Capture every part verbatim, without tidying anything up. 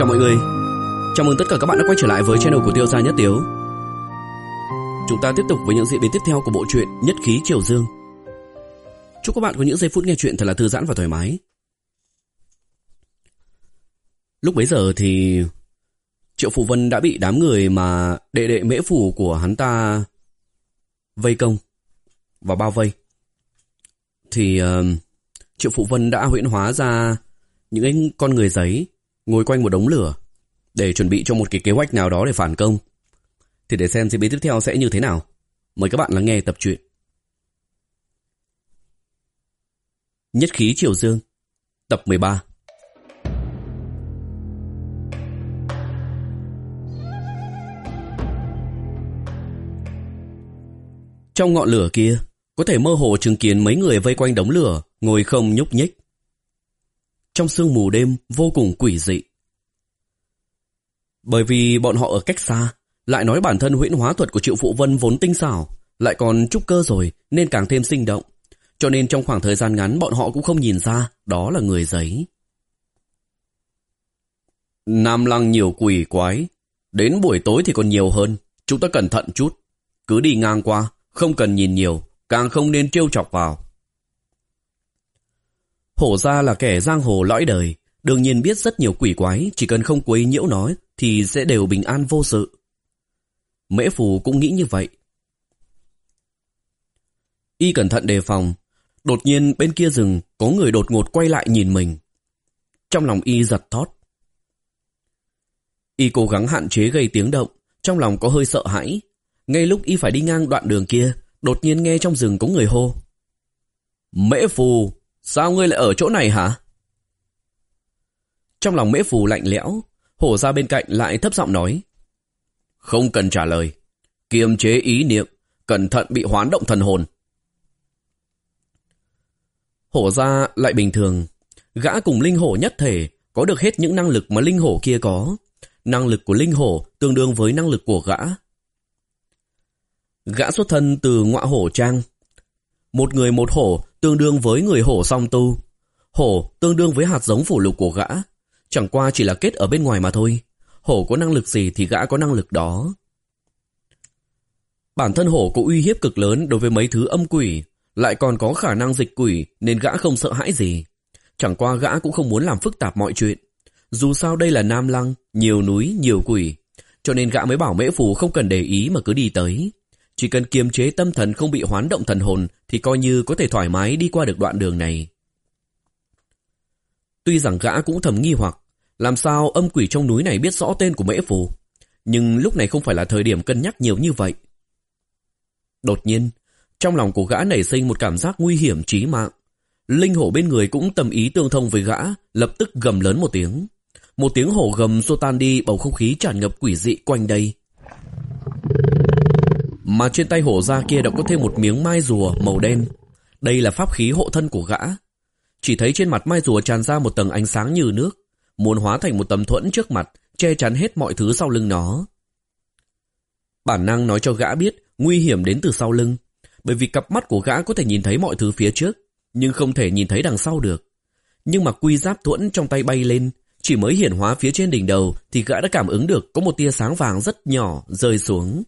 mọi người, chào mừng tất cả các bạn đã quay trở lại với channel của Tiêu Gia Nhất Tiếu. Chúng ta tiếp tục với những diễn biến tiếp theo của bộ truyện Nhất Khí Triều Dương. Chúc các bạn có những giây phút nghe truyện thật là thư giãn và thoải mái. Lúc bấy giờ thì Triệu Phụ Vân đã bị đám người mà đệ đệ mễ phủ của hắn ta vây công và bao vây. Thì uh, Triệu Phụ Vân đã huyễn hóa ra những cái con người giấy ngồi quanh một đống lửa để chuẩn bị cho một cái kế hoạch nào đó để phản công. Thì để xem diễn biến tiếp theo sẽ như thế nào, mời các bạn lắng nghe tập truyện Nhất Khí Triều Dương, tập mười ba. Trong ngọn lửa kia, có thể mơ hồ chứng kiến mấy người vây quanh đống lửa, ngồi không nhúc nhích. Trong sương mù đêm vô cùng quỷ dị. Bởi vì bọn họ ở cách xa, lại nói bản thân huyễn hóa thuật của Triệu Phụ Vân vốn tinh xảo, lại còn trúc cơ rồi nên càng thêm sinh động. Cho nên trong khoảng thời gian ngắn bọn họ cũng không nhìn ra đó là người giấy. Nam Lăng nhiều quỷ quái, đến buổi tối thì còn nhiều hơn, chúng ta cẩn thận chút. Cứ đi ngang qua, không cần nhìn nhiều, càng không nên trêu chọc vào. Hổ gia là kẻ giang hồ lõi đời, đương nhiên biết rất nhiều quỷ quái, chỉ cần không quấy nhiễu nó thì sẽ đều bình an vô sự. Mễ Phù cũng nghĩ như vậy. Y cẩn thận đề phòng, đột nhiên bên kia rừng có người đột ngột quay lại nhìn mình. Trong lòng Y giật thót. Y cố gắng hạn chế gây tiếng động, trong lòng có hơi sợ hãi. Ngay lúc Y phải đi ngang đoạn đường kia, đột nhiên nghe trong rừng có người hô. Mễ Phù, sao ngươi lại ở chỗ này hả? Trong lòng Mễ Phù lạnh lẽo, hổ ra bên cạnh lại thấp giọng nói. Không cần trả lời, kiềm chế ý niệm, cẩn thận bị hoán động thần hồn. Hổ ra lại bình thường, gã cùng linh hổ nhất thể, có được hết những năng lực mà linh hổ kia có. Năng lực của linh hổ tương đương với năng lực của gã. Gã xuất thân từ ngọa hổ trang. Một người một hổ tương đương với người hổ song tu. Hổ tương đương với hạt giống phủ lục của gã. Chẳng qua chỉ là kết ở bên ngoài mà thôi. Hổ có năng lực gì thì gã có năng lực đó. Bản thân hổ có uy hiếp cực lớn đối với mấy thứ âm quỷ, lại còn có khả năng dịch quỷ nên gã không sợ hãi gì. Chẳng qua gã cũng không muốn làm phức tạp mọi chuyện. Dù sao đây là Nam Lăng, nhiều núi, nhiều quỷ. Cho nên gã mới bảo Mễ Phù không cần để ý mà cứ đi tới. Chỉ cần kiềm chế tâm thần không bị hoán động thần hồn thì coi như có thể thoải mái đi qua được đoạn đường này. Tuy rằng gã cũng thầm nghi hoặc, làm sao âm quỷ trong núi này biết rõ tên của Mễ Phù, nhưng lúc này không phải là thời điểm cân nhắc nhiều như vậy. Đột nhiên, trong lòng của gã nảy sinh một cảm giác nguy hiểm chí mạng. Linh hổ bên người cũng tâm ý tương thông với gã, lập tức gầm lớn một tiếng. Một tiếng hổ gầm xua tan đi bầu không khí tràn ngập quỷ dị quanh đây. Mà trên tay hổ ra kia đã có thêm một miếng mai rùa màu đen. Đây là pháp khí hộ thân của gã. Chỉ thấy trên mặt mai rùa tràn ra một tầng ánh sáng như nước, muốn hóa thành một tấm thuẫn trước mặt, che chắn hết mọi thứ sau lưng nó. Bản năng nói cho gã biết nguy hiểm đến từ sau lưng, bởi vì cặp mắt của gã có thể nhìn thấy mọi thứ phía trước, nhưng không thể nhìn thấy đằng sau được. Nhưng mà quy giáp thuẫn trong tay bay lên, chỉ mới hiển hóa phía trên đỉnh đầu thì gã đã cảm ứng được có một tia sáng vàng rất nhỏ rơi xuống.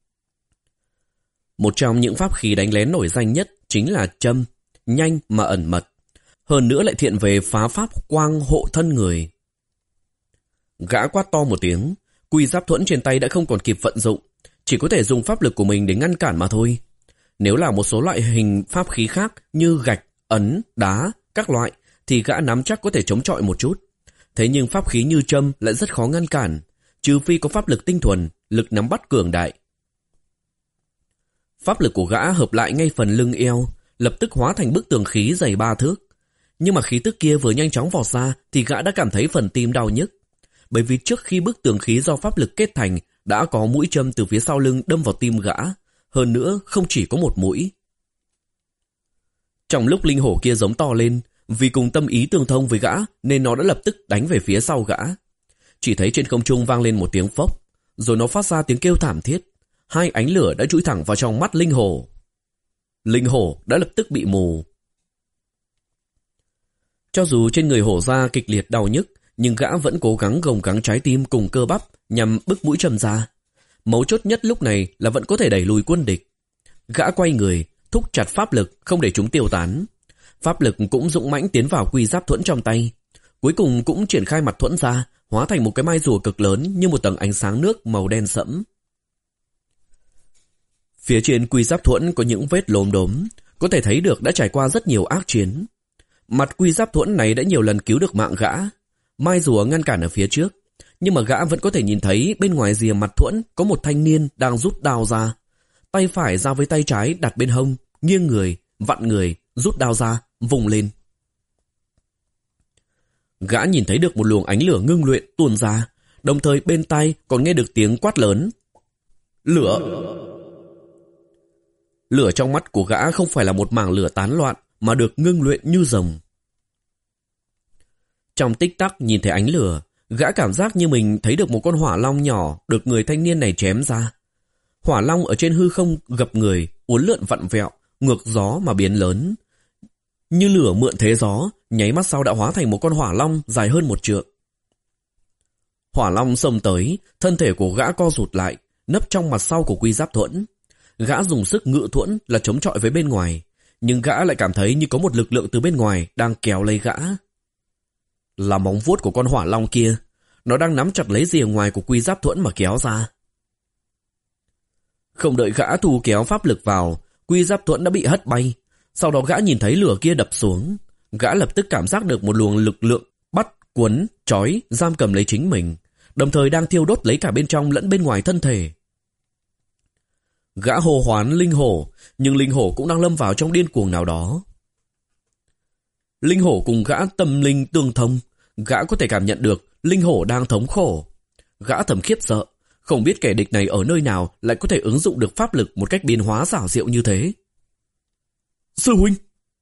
Một trong những pháp khí đánh lén nổi danh nhất chính là châm, nhanh mà ẩn mật. Hơn nữa lại thiện về phá pháp quang hộ thân người. Gã quát to một tiếng, quy giáp thuẫn trên tay đã không còn kịp vận dụng, chỉ có thể dùng pháp lực của mình để ngăn cản mà thôi. Nếu là một số loại hình pháp khí khác như gạch, ấn, đá, các loại thì gã nắm chắc có thể chống chọi một chút. Thế nhưng pháp khí như châm lại rất khó ngăn cản, trừ phi có pháp lực tinh thuần, lực nắm bắt cường đại. Pháp lực của gã hợp lại ngay phần lưng eo, lập tức hóa thành bức tường khí dày ba thước. Nhưng mà khí tức kia vừa nhanh chóng vọt ra thì gã đã cảm thấy phần tim đau nhức. Bởi vì trước khi bức tường khí do pháp lực kết thành đã có mũi châm từ phía sau lưng đâm vào tim gã. Hơn nữa không chỉ có một mũi. Trong lúc linh hổ kia giống to lên, vì cùng tâm ý tương thông với gã nên nó đã lập tức đánh về phía sau gã. Chỉ thấy trên không trung vang lên một tiếng phốc, rồi nó phát ra tiếng kêu thảm thiết. Hai ánh lửa đã chui thẳng vào trong mắt linh hổ. Linh hổ đã lập tức bị mù. Cho dù trên người hổ ra kịch liệt đau nhức, nhưng gã vẫn cố gắng gồng gắng trái tim cùng cơ bắp nhằm bức mũi châm ra. Mấu chốt nhất lúc này là vẫn có thể đẩy lùi quân địch. Gã quay người, thúc chặt pháp lực không để chúng tiêu tán. Pháp lực cũng dũng mãnh tiến vào quy giáp thuẫn trong tay. Cuối cùng cũng triển khai mặt thuẫn ra, hóa thành một cái mai rùa cực lớn như một tầng ánh sáng nước màu đen sẫm. Phía trên quy giáp thuẫn có những vết lốm đốm, có thể thấy được đã trải qua rất nhiều ác chiến. Mặt quy giáp thuẫn này đã nhiều lần cứu được mạng gã. Mai rùa ngăn cản ở phía trước, nhưng mà gã vẫn có thể nhìn thấy bên ngoài rìa mặt thuẫn có một thanh niên đang rút đao ra. Tay phải giao với tay trái đặt bên hông, nghiêng người, vặn người, rút đao ra, vùng lên. Gã nhìn thấy được một luồng ánh lửa ngưng luyện tuôn ra, đồng thời bên tai còn nghe được tiếng quát lớn. Lửa! Lửa trong mắt của gã không phải là một mảng lửa tán loạn, mà được ngưng luyện như rồng. Trong tích tắc nhìn thấy ánh lửa, gã cảm giác như mình thấy được một con hỏa long nhỏ được người thanh niên này chém ra. Hỏa long ở trên hư không gập người, uốn lượn vặn vẹo, ngược gió mà biến lớn. Như lửa mượn thế gió, nháy mắt sau đã hóa thành một con hỏa long dài hơn một trượng. Hỏa long xông tới, thân thể của gã co rụt lại, nấp trong mặt sau của quy giáp thuẫn. Gã dùng sức ngự thuẫn là chống chọi với bên ngoài, nhưng gã lại cảm thấy như có một lực lượng từ bên ngoài đang kéo lấy gã. Là móng vuốt của con hỏa long kia, nó đang nắm chặt lấy rìa ngoài của quy giáp thuẫn mà kéo ra. Không đợi gã thu kéo pháp lực vào, quy giáp thuẫn đã bị hất bay. Sau đó gã nhìn thấy lửa kia đập xuống. Gã lập tức cảm giác được một luồng lực lượng bắt, cuốn, trói, giam cầm lấy chính mình, đồng thời đang thiêu đốt lấy cả bên trong lẫn bên ngoài thân thể. Gã hô hoán linh hổ, nhưng linh hổ cũng đang lâm vào trong điên cuồng nào đó. Linh hổ cùng gã tâm linh tương thông, gã có thể cảm nhận được linh hổ đang thống khổ. Gã thầm khiếp sợ, không biết kẻ địch này ở nơi nào lại có thể ứng dụng được pháp lực một cách biến hóa xảo diệu như thế. Sư huynh!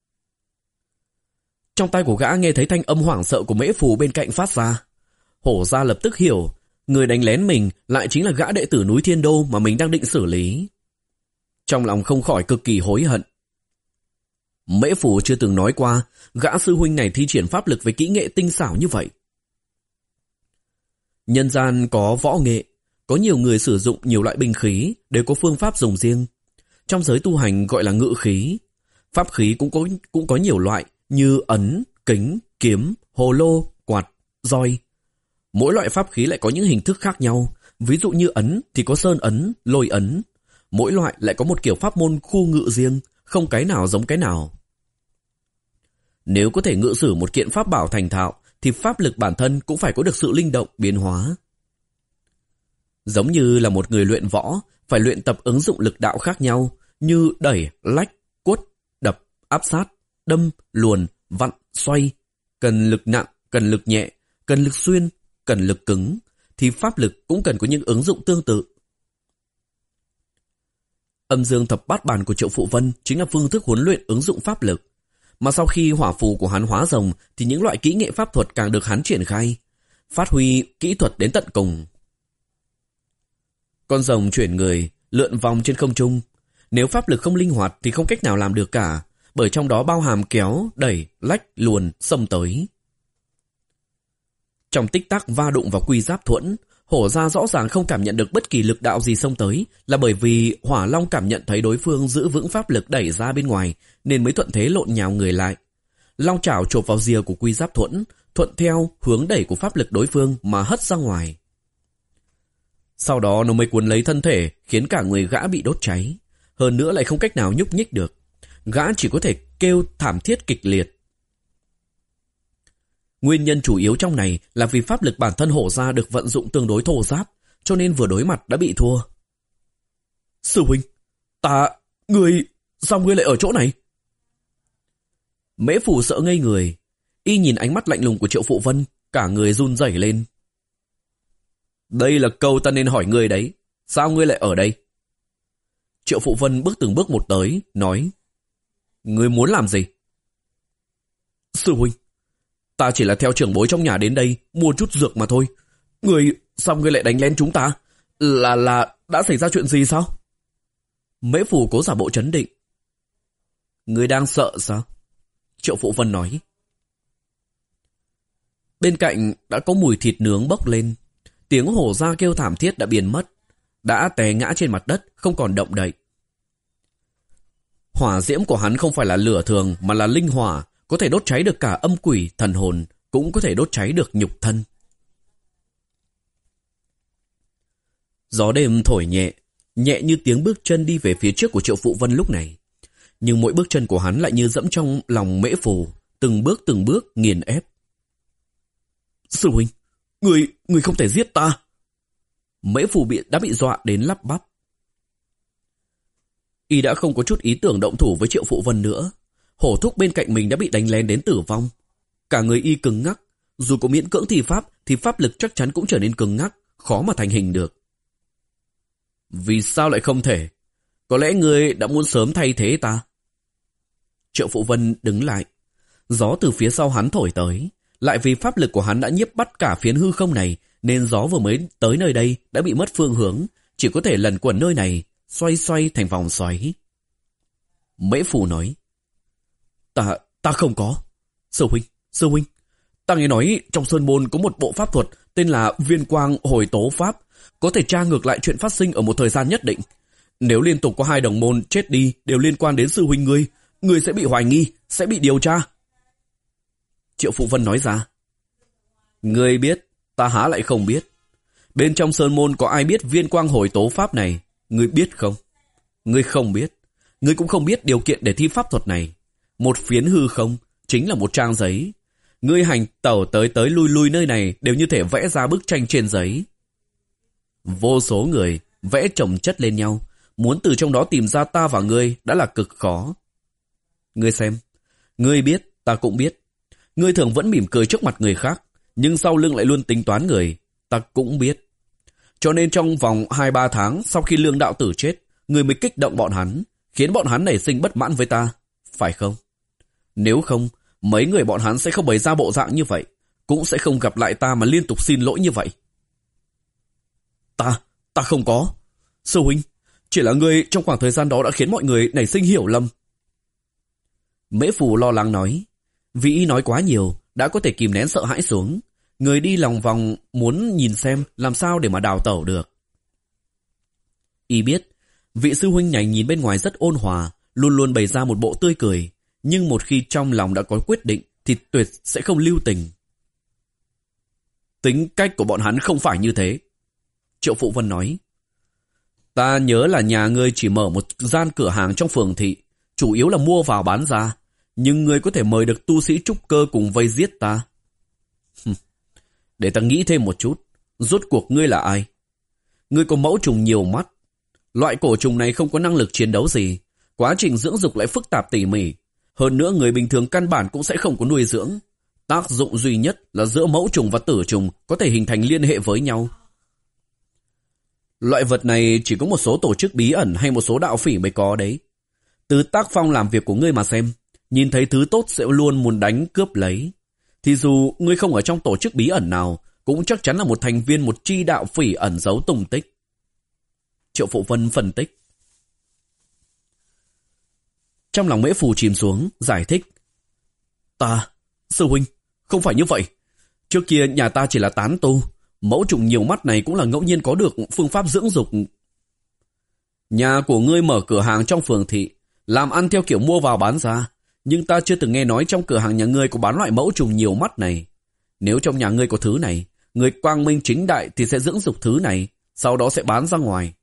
Trong tay của gã nghe thấy thanh âm hoảng sợ của mễ phù bên cạnh phát ra. Hổ gia lập tức hiểu, người đánh lén mình lại chính là gã đệ tử núi Thiên Đô mà mình đang định xử lý. Trong lòng không khỏi cực kỳ hối hận. Mễ phù chưa từng nói qua gã sư huynh này thi triển pháp lực với kỹ nghệ tinh xảo như vậy. Nhân gian có võ nghệ, có nhiều người sử dụng nhiều loại binh khí đều có phương pháp dùng riêng. Trong giới tu hành gọi là ngự khí. Pháp khí cũng có, cũng có nhiều loại như ấn, kính, kiếm, hồ lô, quạt, roi. Mỗi loại pháp khí lại có những hình thức khác nhau. Ví dụ như ấn thì có sơn ấn, lôi ấn. Mỗi loại lại có một kiểu pháp môn khu ngự riêng, không cái nào giống cái nào. Nếu có thể ngự sử một kiện pháp bảo thành thạo, thì pháp lực bản thân cũng phải có được sự linh động, biến hóa. Giống như là một người luyện võ, phải luyện tập ứng dụng lực đạo khác nhau, như đẩy, lách, quất, đập, áp sát, đâm, luồn, vặn, xoay. Cần lực nặng, cần lực nhẹ, cần lực xuyên, cần lực cứng, thì pháp lực cũng cần có những ứng dụng tương tự. Âm dương thập bát bản của Triệu Phụ Vân chính là phương thức huấn luyện ứng dụng pháp lực. Mà sau khi hỏa phù của hắn hóa rồng thì những loại kỹ nghệ pháp thuật càng được hắn triển khai, phát huy kỹ thuật đến tận cùng. Con rồng chuyển người, lượn vòng trên không trung. Nếu pháp lực không linh hoạt thì không cách nào làm được cả, bởi trong đó bao hàm kéo, đẩy, lách, luồn, xông tới. Trong tích tắc va đụng vào quy giáp thuẫn, hổ gia rõ ràng không cảm nhận được bất kỳ lực đạo gì xông tới, là bởi vì hỏa long cảm nhận thấy đối phương giữ vững pháp lực đẩy ra bên ngoài, nên mới thuận thế lộn nhào người lại. Long chảo chộp vào rìa của quy giáp thuẫn, thuận theo hướng đẩy của pháp lực đối phương mà hất ra ngoài. Sau đó nó mới cuốn lấy thân thể, khiến cả người gã bị đốt cháy. Hơn nữa lại không cách nào nhúc nhích được. Gã chỉ có thể kêu thảm thiết kịch liệt. Nguyên nhân chủ yếu trong này là vì pháp lực bản thân hổ gia được vận dụng tương đối thô ráp, cho nên vừa đối mặt đã bị thua. Sư huynh, ta, ngươi, sao ngươi lại ở chỗ này? Mễ Phù sợ ngây người, y nhìn ánh mắt lạnh lùng của Triệu Phụ Vân, cả người run rẩy lên. Đây là câu ta nên hỏi ngươi đấy, sao ngươi lại ở đây? Triệu Phụ Vân bước từng bước một tới, nói. Ngươi muốn làm gì? Sư huynh, ta chỉ là theo trưởng bối trong nhà đến đây mua chút dược mà thôi. Ngươi, sao ngươi lại đánh lén chúng ta? Là, là, đã xảy ra chuyện gì sao? Mễ Phù cố giả bộ trấn định. Ngươi đang sợ sao? Triệu Phụ Vân nói. Bên cạnh đã có mùi thịt nướng bốc lên. Tiếng hổ ra kêu thảm thiết đã biến mất. Đã té ngã trên mặt đất, không còn động đậy. Hỏa diễm của hắn không phải là lửa thường mà là linh hỏa, có thể đốt cháy được cả âm quỷ, thần hồn, cũng có thể đốt cháy được nhục thân. Gió đêm thổi nhẹ, nhẹ như tiếng bước chân đi về phía trước của Triệu Phụ Vân lúc này. Nhưng mỗi bước chân của hắn lại như dẫm trong lòng Mễ Phù, từng bước từng bước nghiền ép. Sư huynh, người, người không thể giết ta. Mễ Phù bị, đã bị dọa đến lắp bắp. Y đã không có chút ý tưởng động thủ với Triệu Phụ Vân nữa. Hổ thúc bên cạnh mình đã bị đánh lén đến tử vong. Cả người Y cứng ngắc, dù có miễn cưỡng thi pháp thì pháp lực chắc chắn cũng trở nên cứng ngắc, khó mà thành hình được. Vì sao lại không thể? Có lẽ người đã muốn sớm thay thế ta. Triệu Phụ Vân đứng lại. Gió từ phía sau hắn thổi tới. Lại vì pháp lực của hắn đã nhiếp bắt cả phiến hư không này, nên gió vừa mới tới nơi đây đã bị mất phương hướng, chỉ có thể lần quẩn nơi này, xoay xoay thành vòng xoáy. Mễ Phù nói, Ta, ta không có. Sư huynh, sư huynh, ta nghe nói trong Sơn Môn có một bộ pháp thuật tên là Viên Quang Hồi Tố Pháp, có thể tra ngược lại chuyện phát sinh ở một thời gian nhất định. Nếu liên tục có hai đồng môn chết đi đều liên quan đến sư huynh ngươi, ngươi sẽ bị hoài nghi, sẽ bị điều tra. Triệu Phụ Vân nói ra, ngươi biết, ta há lại không biết. Bên trong Sơn Môn có ai biết Viên Quang Hồi Tố Pháp này, ngươi biết không? Ngươi không biết. Ngươi cũng không biết điều kiện để thi pháp thuật này. Một phiến hư không chính là một trang giấy. Ngươi hành tẩu tới tới lui lui nơi này đều như thể vẽ ra bức tranh trên giấy. Vô số người vẽ chồng chất lên nhau, muốn từ trong đó tìm ra ta và ngươi đã là cực khó. Ngươi xem, ngươi biết, ta cũng biết. Ngươi thường vẫn mỉm cười trước mặt người khác, nhưng sau lưng lại luôn tính toán người, ta cũng biết. Cho nên trong vòng hai ba tháng sau khi Lương đạo tử chết, ngươi mới kích động bọn hắn, khiến bọn hắn nảy sinh bất mãn với ta, phải không? Nếu không, mấy người bọn hắn sẽ không bày ra bộ dạng như vậy, cũng sẽ không gặp lại ta mà liên tục xin lỗi như vậy. Ta, ta không có. Sư huynh, chỉ là ngươi trong khoảng thời gian đó đã khiến mọi người nảy sinh hiểu lầm. Mễ Phù lo lắng nói, vì Y nói quá nhiều, đã có thể kìm nén sợ hãi xuống. Người đi lòng vòng muốn nhìn xem làm sao để mà đào tẩu được. Y biết, vị sư huynh này nhìn bên ngoài rất ôn hòa, luôn luôn bày ra một bộ tươi cười, nhưng một khi trong lòng đã có quyết định thì tuyệt sẽ không lưu tình. Tính cách của bọn hắn không phải như thế. Triệu Phụ Vân nói, ta nhớ là nhà ngươi chỉ mở một gian cửa hàng trong phường thị, chủ yếu là mua vào bán ra, nhưng ngươi có thể mời được tu sĩ trúc cơ cùng vây giết ta. Để ta nghĩ thêm một chút, rốt cuộc ngươi là ai? Ngươi có mẫu trùng nhiều mắt. Loại cổ trùng này không có năng lực chiến đấu gì, quá trình dưỡng dục lại phức tạp tỉ mỉ. Hơn nữa người bình thường căn bản cũng sẽ không có nuôi dưỡng. Tác dụng duy nhất là giữa mẫu trùng và tử trùng có thể hình thành liên hệ với nhau. Loại vật này chỉ có một số tổ chức bí ẩn hay một số đạo phỉ mới có đấy. Từ tác phong làm việc của ngươi mà xem, nhìn thấy thứ tốt sẽ luôn muốn đánh cướp lấy. Thì dù ngươi không ở trong tổ chức bí ẩn nào, cũng chắc chắn là một thành viên một chi đạo phỉ ẩn giấu tung tích. Triệu Phụ Vân phân tích. Trong lòng Mễ Phù chìm xuống, giải thích. Ta, sư huynh, không phải như vậy. Trước kia nhà ta chỉ là tán tu, mẫu trùng nhiều mắt này cũng là ngẫu nhiên có được phương pháp dưỡng dục. Nhà của ngươi mở cửa hàng trong phường thị, làm ăn theo kiểu mua vào bán ra, nhưng ta chưa từng nghe nói trong cửa hàng nhà ngươi có bán loại mẫu trùng nhiều mắt này. Nếu trong nhà ngươi có thứ này, người quang minh chính đại thì sẽ dưỡng dục thứ này, sau đó sẽ bán ra ngoài.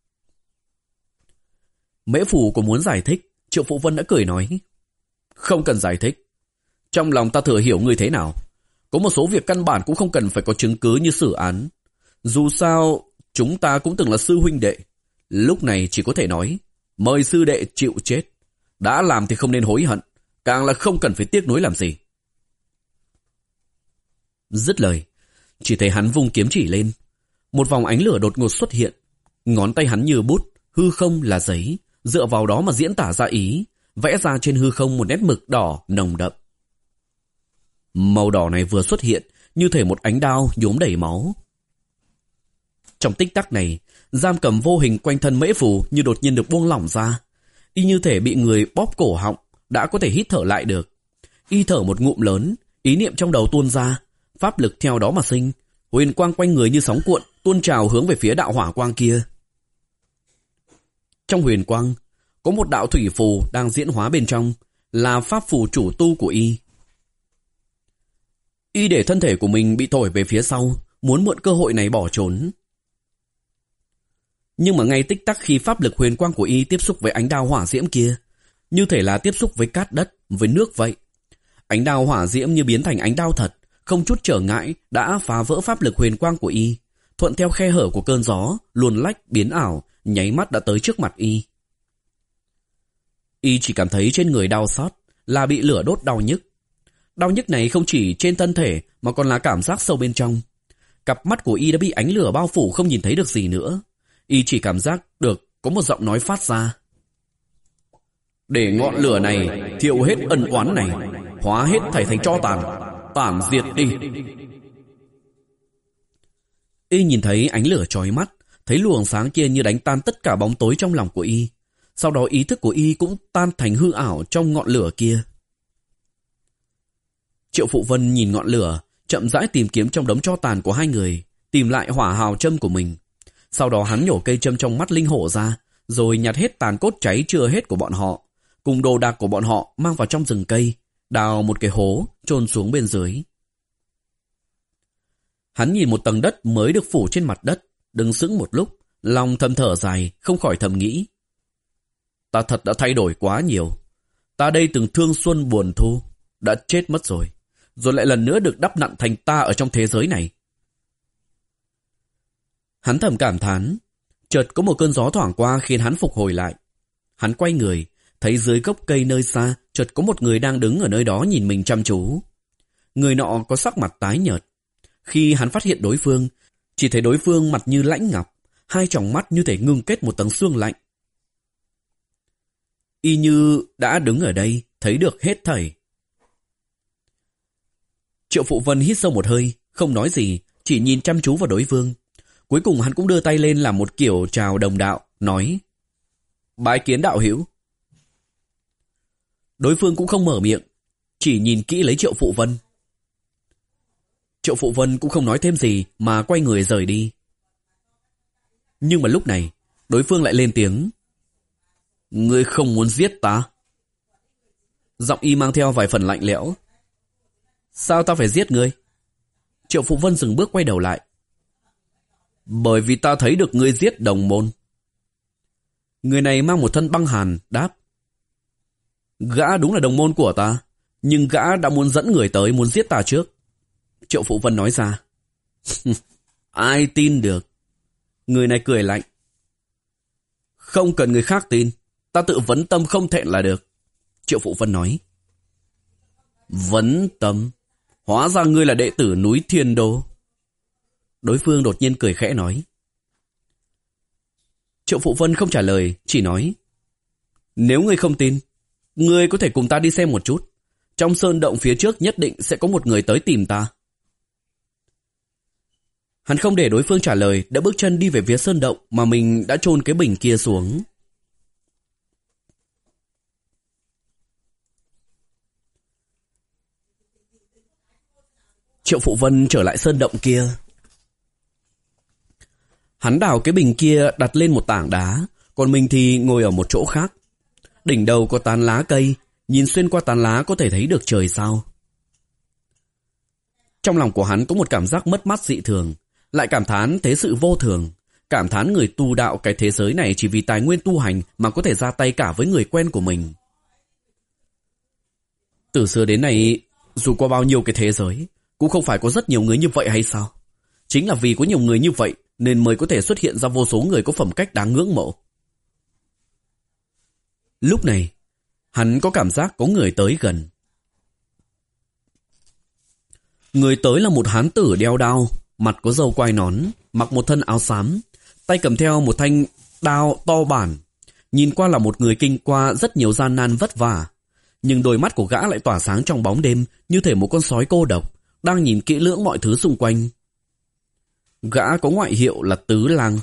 Mễ Phù có muốn giải thích, Triệu Phụ Vân đã cười nói, không cần giải thích. Trong lòng ta thừa hiểu ngươi thế nào. Có một số việc căn bản cũng không cần phải có chứng cứ như xử án. Dù sao, chúng ta cũng từng là sư huynh đệ. Lúc này chỉ có thể nói, mời sư đệ chịu chết. Đã làm thì không nên hối hận, càng là không cần phải tiếc nuối làm gì. Dứt lời, chỉ thấy hắn vung kiếm chỉ lên. Một vòng ánh lửa đột ngột xuất hiện. Ngón tay hắn như bút, hư không là giấy, dựa vào đó mà diễn tả ra ý, vẽ ra trên hư không một nét mực đỏ nồng đậm. Màu đỏ này vừa xuất hiện, như thể một ánh đao nhuốm đầy máu. Trong tích tắc này, giam cầm vô hình quanh thân Mễ Phù như đột nhiên được buông lỏng ra. Y như thể bị người bóp cổ họng, đã có thể hít thở lại được. Y thở một ngụm lớn, ý niệm trong đầu tuôn ra, pháp lực theo đó mà sinh, huyền quang quanh người như sóng cuộn, tuôn trào hướng về phía đạo hỏa quang kia. Trong huyền quang, có một đạo thủy phù đang diễn hóa bên trong, là pháp phù chủ tu của y. Y để thân thể của mình bị thổi về phía sau, muốn mượn cơ hội này bỏ trốn. Nhưng mà ngay tích tắc khi pháp lực huyền quang của y tiếp xúc với ánh đao hỏa diễm kia, như thể là tiếp xúc với cát đất, với nước vậy. Ánh đao hỏa diễm như biến thành ánh đao thật, không chút trở ngại đã phá vỡ pháp lực huyền quang của y, thuận theo khe hở của cơn gió, luồn lách biến ảo, nháy mắt đã tới trước mặt y. Y chỉ cảm thấy trên người đau xót, là bị lửa đốt đau nhức. Đau nhức này không chỉ trên thân thể mà còn là cảm giác sâu bên trong. Cặp mắt của y đã bị ánh lửa bao phủ, không nhìn thấy được gì nữa. Y chỉ cảm giác được có một giọng nói phát ra: để ngọn lửa này thiêu hết ân oán này, hóa hết thảy thành tro tàn, tản diệt đi. Y nhìn thấy ánh lửa chói mắt, thấy luồng sáng kia như đánh tan tất cả bóng tối trong lòng của y. Sau đó ý thức của y cũng tan thành hư ảo trong ngọn lửa kia. Triệu Phụ Vân nhìn ngọn lửa, chậm rãi tìm kiếm trong đống tro tàn của hai người, tìm lại hỏa hào châm của mình. Sau đó hắn nhổ cây châm trong mắt linh hổ ra, rồi nhặt hết tàn cốt cháy chưa hết của bọn họ, cùng đồ đạc của bọn họ mang vào trong rừng cây, đào một cái hố, chôn xuống bên dưới. Hắn nhìn một tầng đất mới được phủ trên mặt đất, đứng sững một lúc, lòng thầm thở dài, không khỏi thầm nghĩ: ta thật đã thay đổi quá nhiều. Ta đây từng thương xuân buồn thu, đã chết mất rồi, rồi lại lần nữa được đắp nặn thành ta ở trong thế giới này. Hắn thầm cảm thán, chợt có một cơn gió thoảng qua khiến hắn phục hồi lại. Hắn quay người, thấy dưới gốc cây nơi xa, chợt có một người đang đứng ở nơi đó nhìn mình chăm chú. Người nọ có sắc mặt tái nhợt. Khi hắn phát hiện đối phương, chỉ thấy đối phương mặt như lãnh ngọc, hai tròng mắt như thể ngưng kết một tầng xương lạnh. Y như đã đứng ở đây, thấy được hết thảy. Triệu Phụ Vân hít sâu một hơi, không nói gì, chỉ nhìn chăm chú vào đối phương. Cuối cùng hắn cũng đưa tay lên làm một kiểu chào đồng đạo, nói: bái kiến đạo hữu. Đối phương cũng không mở miệng, chỉ nhìn kỹ lấy Triệu Phụ Vân. Triệu Phụ Vân cũng không nói thêm gì mà quay người rời đi. Nhưng mà lúc này, đối phương lại lên tiếng: ngươi không muốn giết ta? Giọng y mang theo vài phần lạnh lẽo. Sao ta phải giết ngươi? Triệu Phụ Vân dừng bước quay đầu lại. Bởi vì ta thấy được ngươi giết đồng môn. Người này mang một thân băng hàn, đáp: gã đúng là đồng môn của ta, nhưng gã đã muốn dẫn người tới, muốn giết ta trước. Triệu Phụ Vân nói ra. Ai tin được? Người này cười lạnh. Không cần người khác tin, ta tự vấn tâm không thẹn là được. Triệu Phụ Vân nói. Vấn tâm? Hóa ra ngươi là đệ tử núi Thiên Đô. Đối phương đột nhiên cười khẽ nói. Triệu Phụ Vân không trả lời, chỉ nói: nếu ngươi không tin, ngươi có thể cùng ta đi xem một chút. Trong sơn động phía trước nhất định sẽ có một người tới tìm ta. Hắn không để đối phương trả lời, đã bước chân đi về phía sơn động mà mình đã chôn cái bình kia xuống. Triệu Phụ Vân trở lại sơn động kia. Hắn đào cái bình kia đặt lên một tảng đá, còn mình thì ngồi ở một chỗ khác. Đỉnh đầu có tán lá cây, nhìn xuyên qua tán lá có thể thấy được trời sao. Trong lòng của hắn có một cảm giác mất mát dị thường, lại cảm thán thế sự vô thường, cảm thán người tu đạo cái thế giới này chỉ vì tài nguyên tu hành mà có thể ra tay cả với người quen của mình. Từ xưa đến nay, dù có bao nhiêu cái thế giới, cũng không phải có rất nhiều người như vậy hay sao? Chính là vì có nhiều người như vậy nên mới có thể xuất hiện ra vô số người có phẩm cách đáng ngưỡng mộ. Lúc này, hắn có cảm giác có người tới gần. Người tới là một hán tử đeo đao, mặt có râu quai nón, mặc một thân áo xám, tay cầm theo một thanh đao to bản. Nhìn qua là một người kinh qua rất nhiều gian nan vất vả, nhưng đôi mắt của gã lại tỏa sáng trong bóng đêm, như thể một con sói cô độc, đang nhìn kỹ lưỡng mọi thứ xung quanh. Gã có ngoại hiệu là Tứ Lang.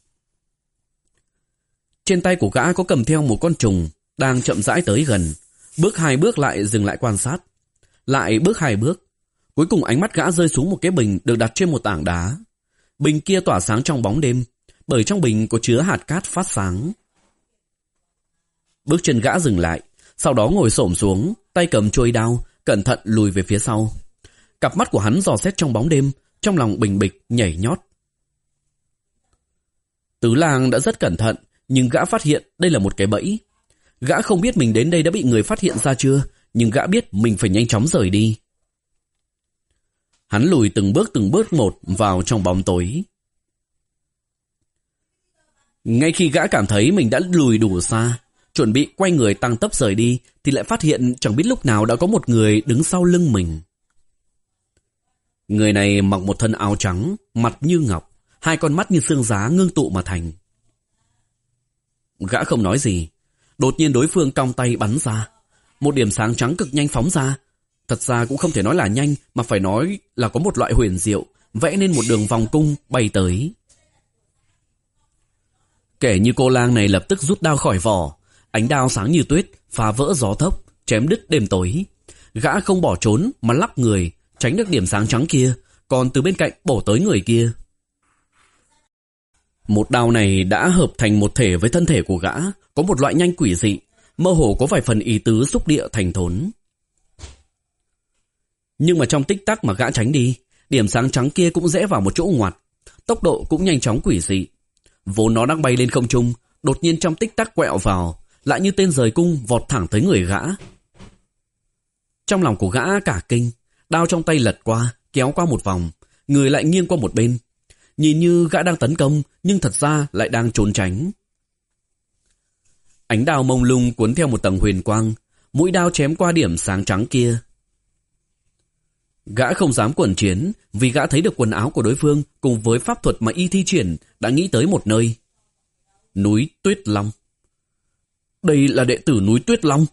Trên tay của gã có cầm theo một con trùng, đang chậm rãi tới gần, bước hai bước lại dừng lại quan sát. Lại bước hai bước, Cuối cùng ánh mắt gã rơi xuống một cái bình được đặt trên một tảng đá. Bình kia tỏa sáng trong bóng đêm, bởi trong bình có chứa hạt cát phát sáng. Bước chân gã dừng lại, sau đó ngồi xổm xuống, tay cầm chuôi đao, cẩn thận lùi về phía sau. Cặp mắt của hắn dò xét trong bóng đêm, trong lòng bình bịch nhảy nhót. Tứ Lang đã rất cẩn thận, nhưng gã phát hiện đây là một cái bẫy. Gã không biết mình đến đây đã bị người phát hiện ra chưa, nhưng gã biết mình phải nhanh chóng rời đi. Hắn lùi từng bước từng bước một vào trong bóng tối. Ngay khi gã cảm thấy mình đã lùi đủ xa, chuẩn bị quay người tăng tốc rời đi, thì lại phát hiện chẳng biết lúc nào đã có một người đứng sau lưng mình. Người này mặc một thân áo trắng, mặt như ngọc, hai con mắt như xương giá ngưng tụ mà thành. Gã không nói gì. Đột nhiên đối phương cong tay bắn ra. Một điểm sáng trắng cực nhanh phóng ra. Thật ra cũng không thể nói là nhanh, mà phải nói là có một loại huyền diệu, vẽ nên một đường vòng cung bay tới. Kẻ như cô lang này lập tức rút đao khỏi vỏ. Ánh đao sáng như tuyết, phá vỡ gió thốc, chém đứt đêm tối. Gã không bỏ trốn mà lắc người, tránh được điểm sáng trắng kia, còn từ bên cạnh bổ tới người kia. Một đao này đã hợp thành một thể với thân thể của gã, có một loại nhanh quỷ dị, mơ hồ có vài phần ý tứ xúc địa thành thốn. Nhưng mà trong tích tắc mà gã tránh đi, điểm sáng trắng kia cũng rẽ vào một chỗ ngoặt, tốc độ cũng nhanh chóng quỷ dị. Vốn nó đang bay lên không trung, đột nhiên trong tích tắc quẹo vào, lại như tên rời cung vọt thẳng tới người gã. Trong lòng của gã cả kinh, đao trong tay lật qua, kéo qua một vòng, người lại nghiêng qua một bên. Nhìn như gã đang tấn công, nhưng thật ra lại đang trốn tránh. Ánh đao mông lung cuốn theo một tầng huyền quang, mũi đao chém qua điểm sáng trắng kia. Gã không dám quần chiến, vì gã thấy được quần áo của đối phương cùng với pháp thuật mà y thi triển đã nghĩ tới một nơi. Núi Tuyết Long. Đây là đệ tử núi Tuyết Long.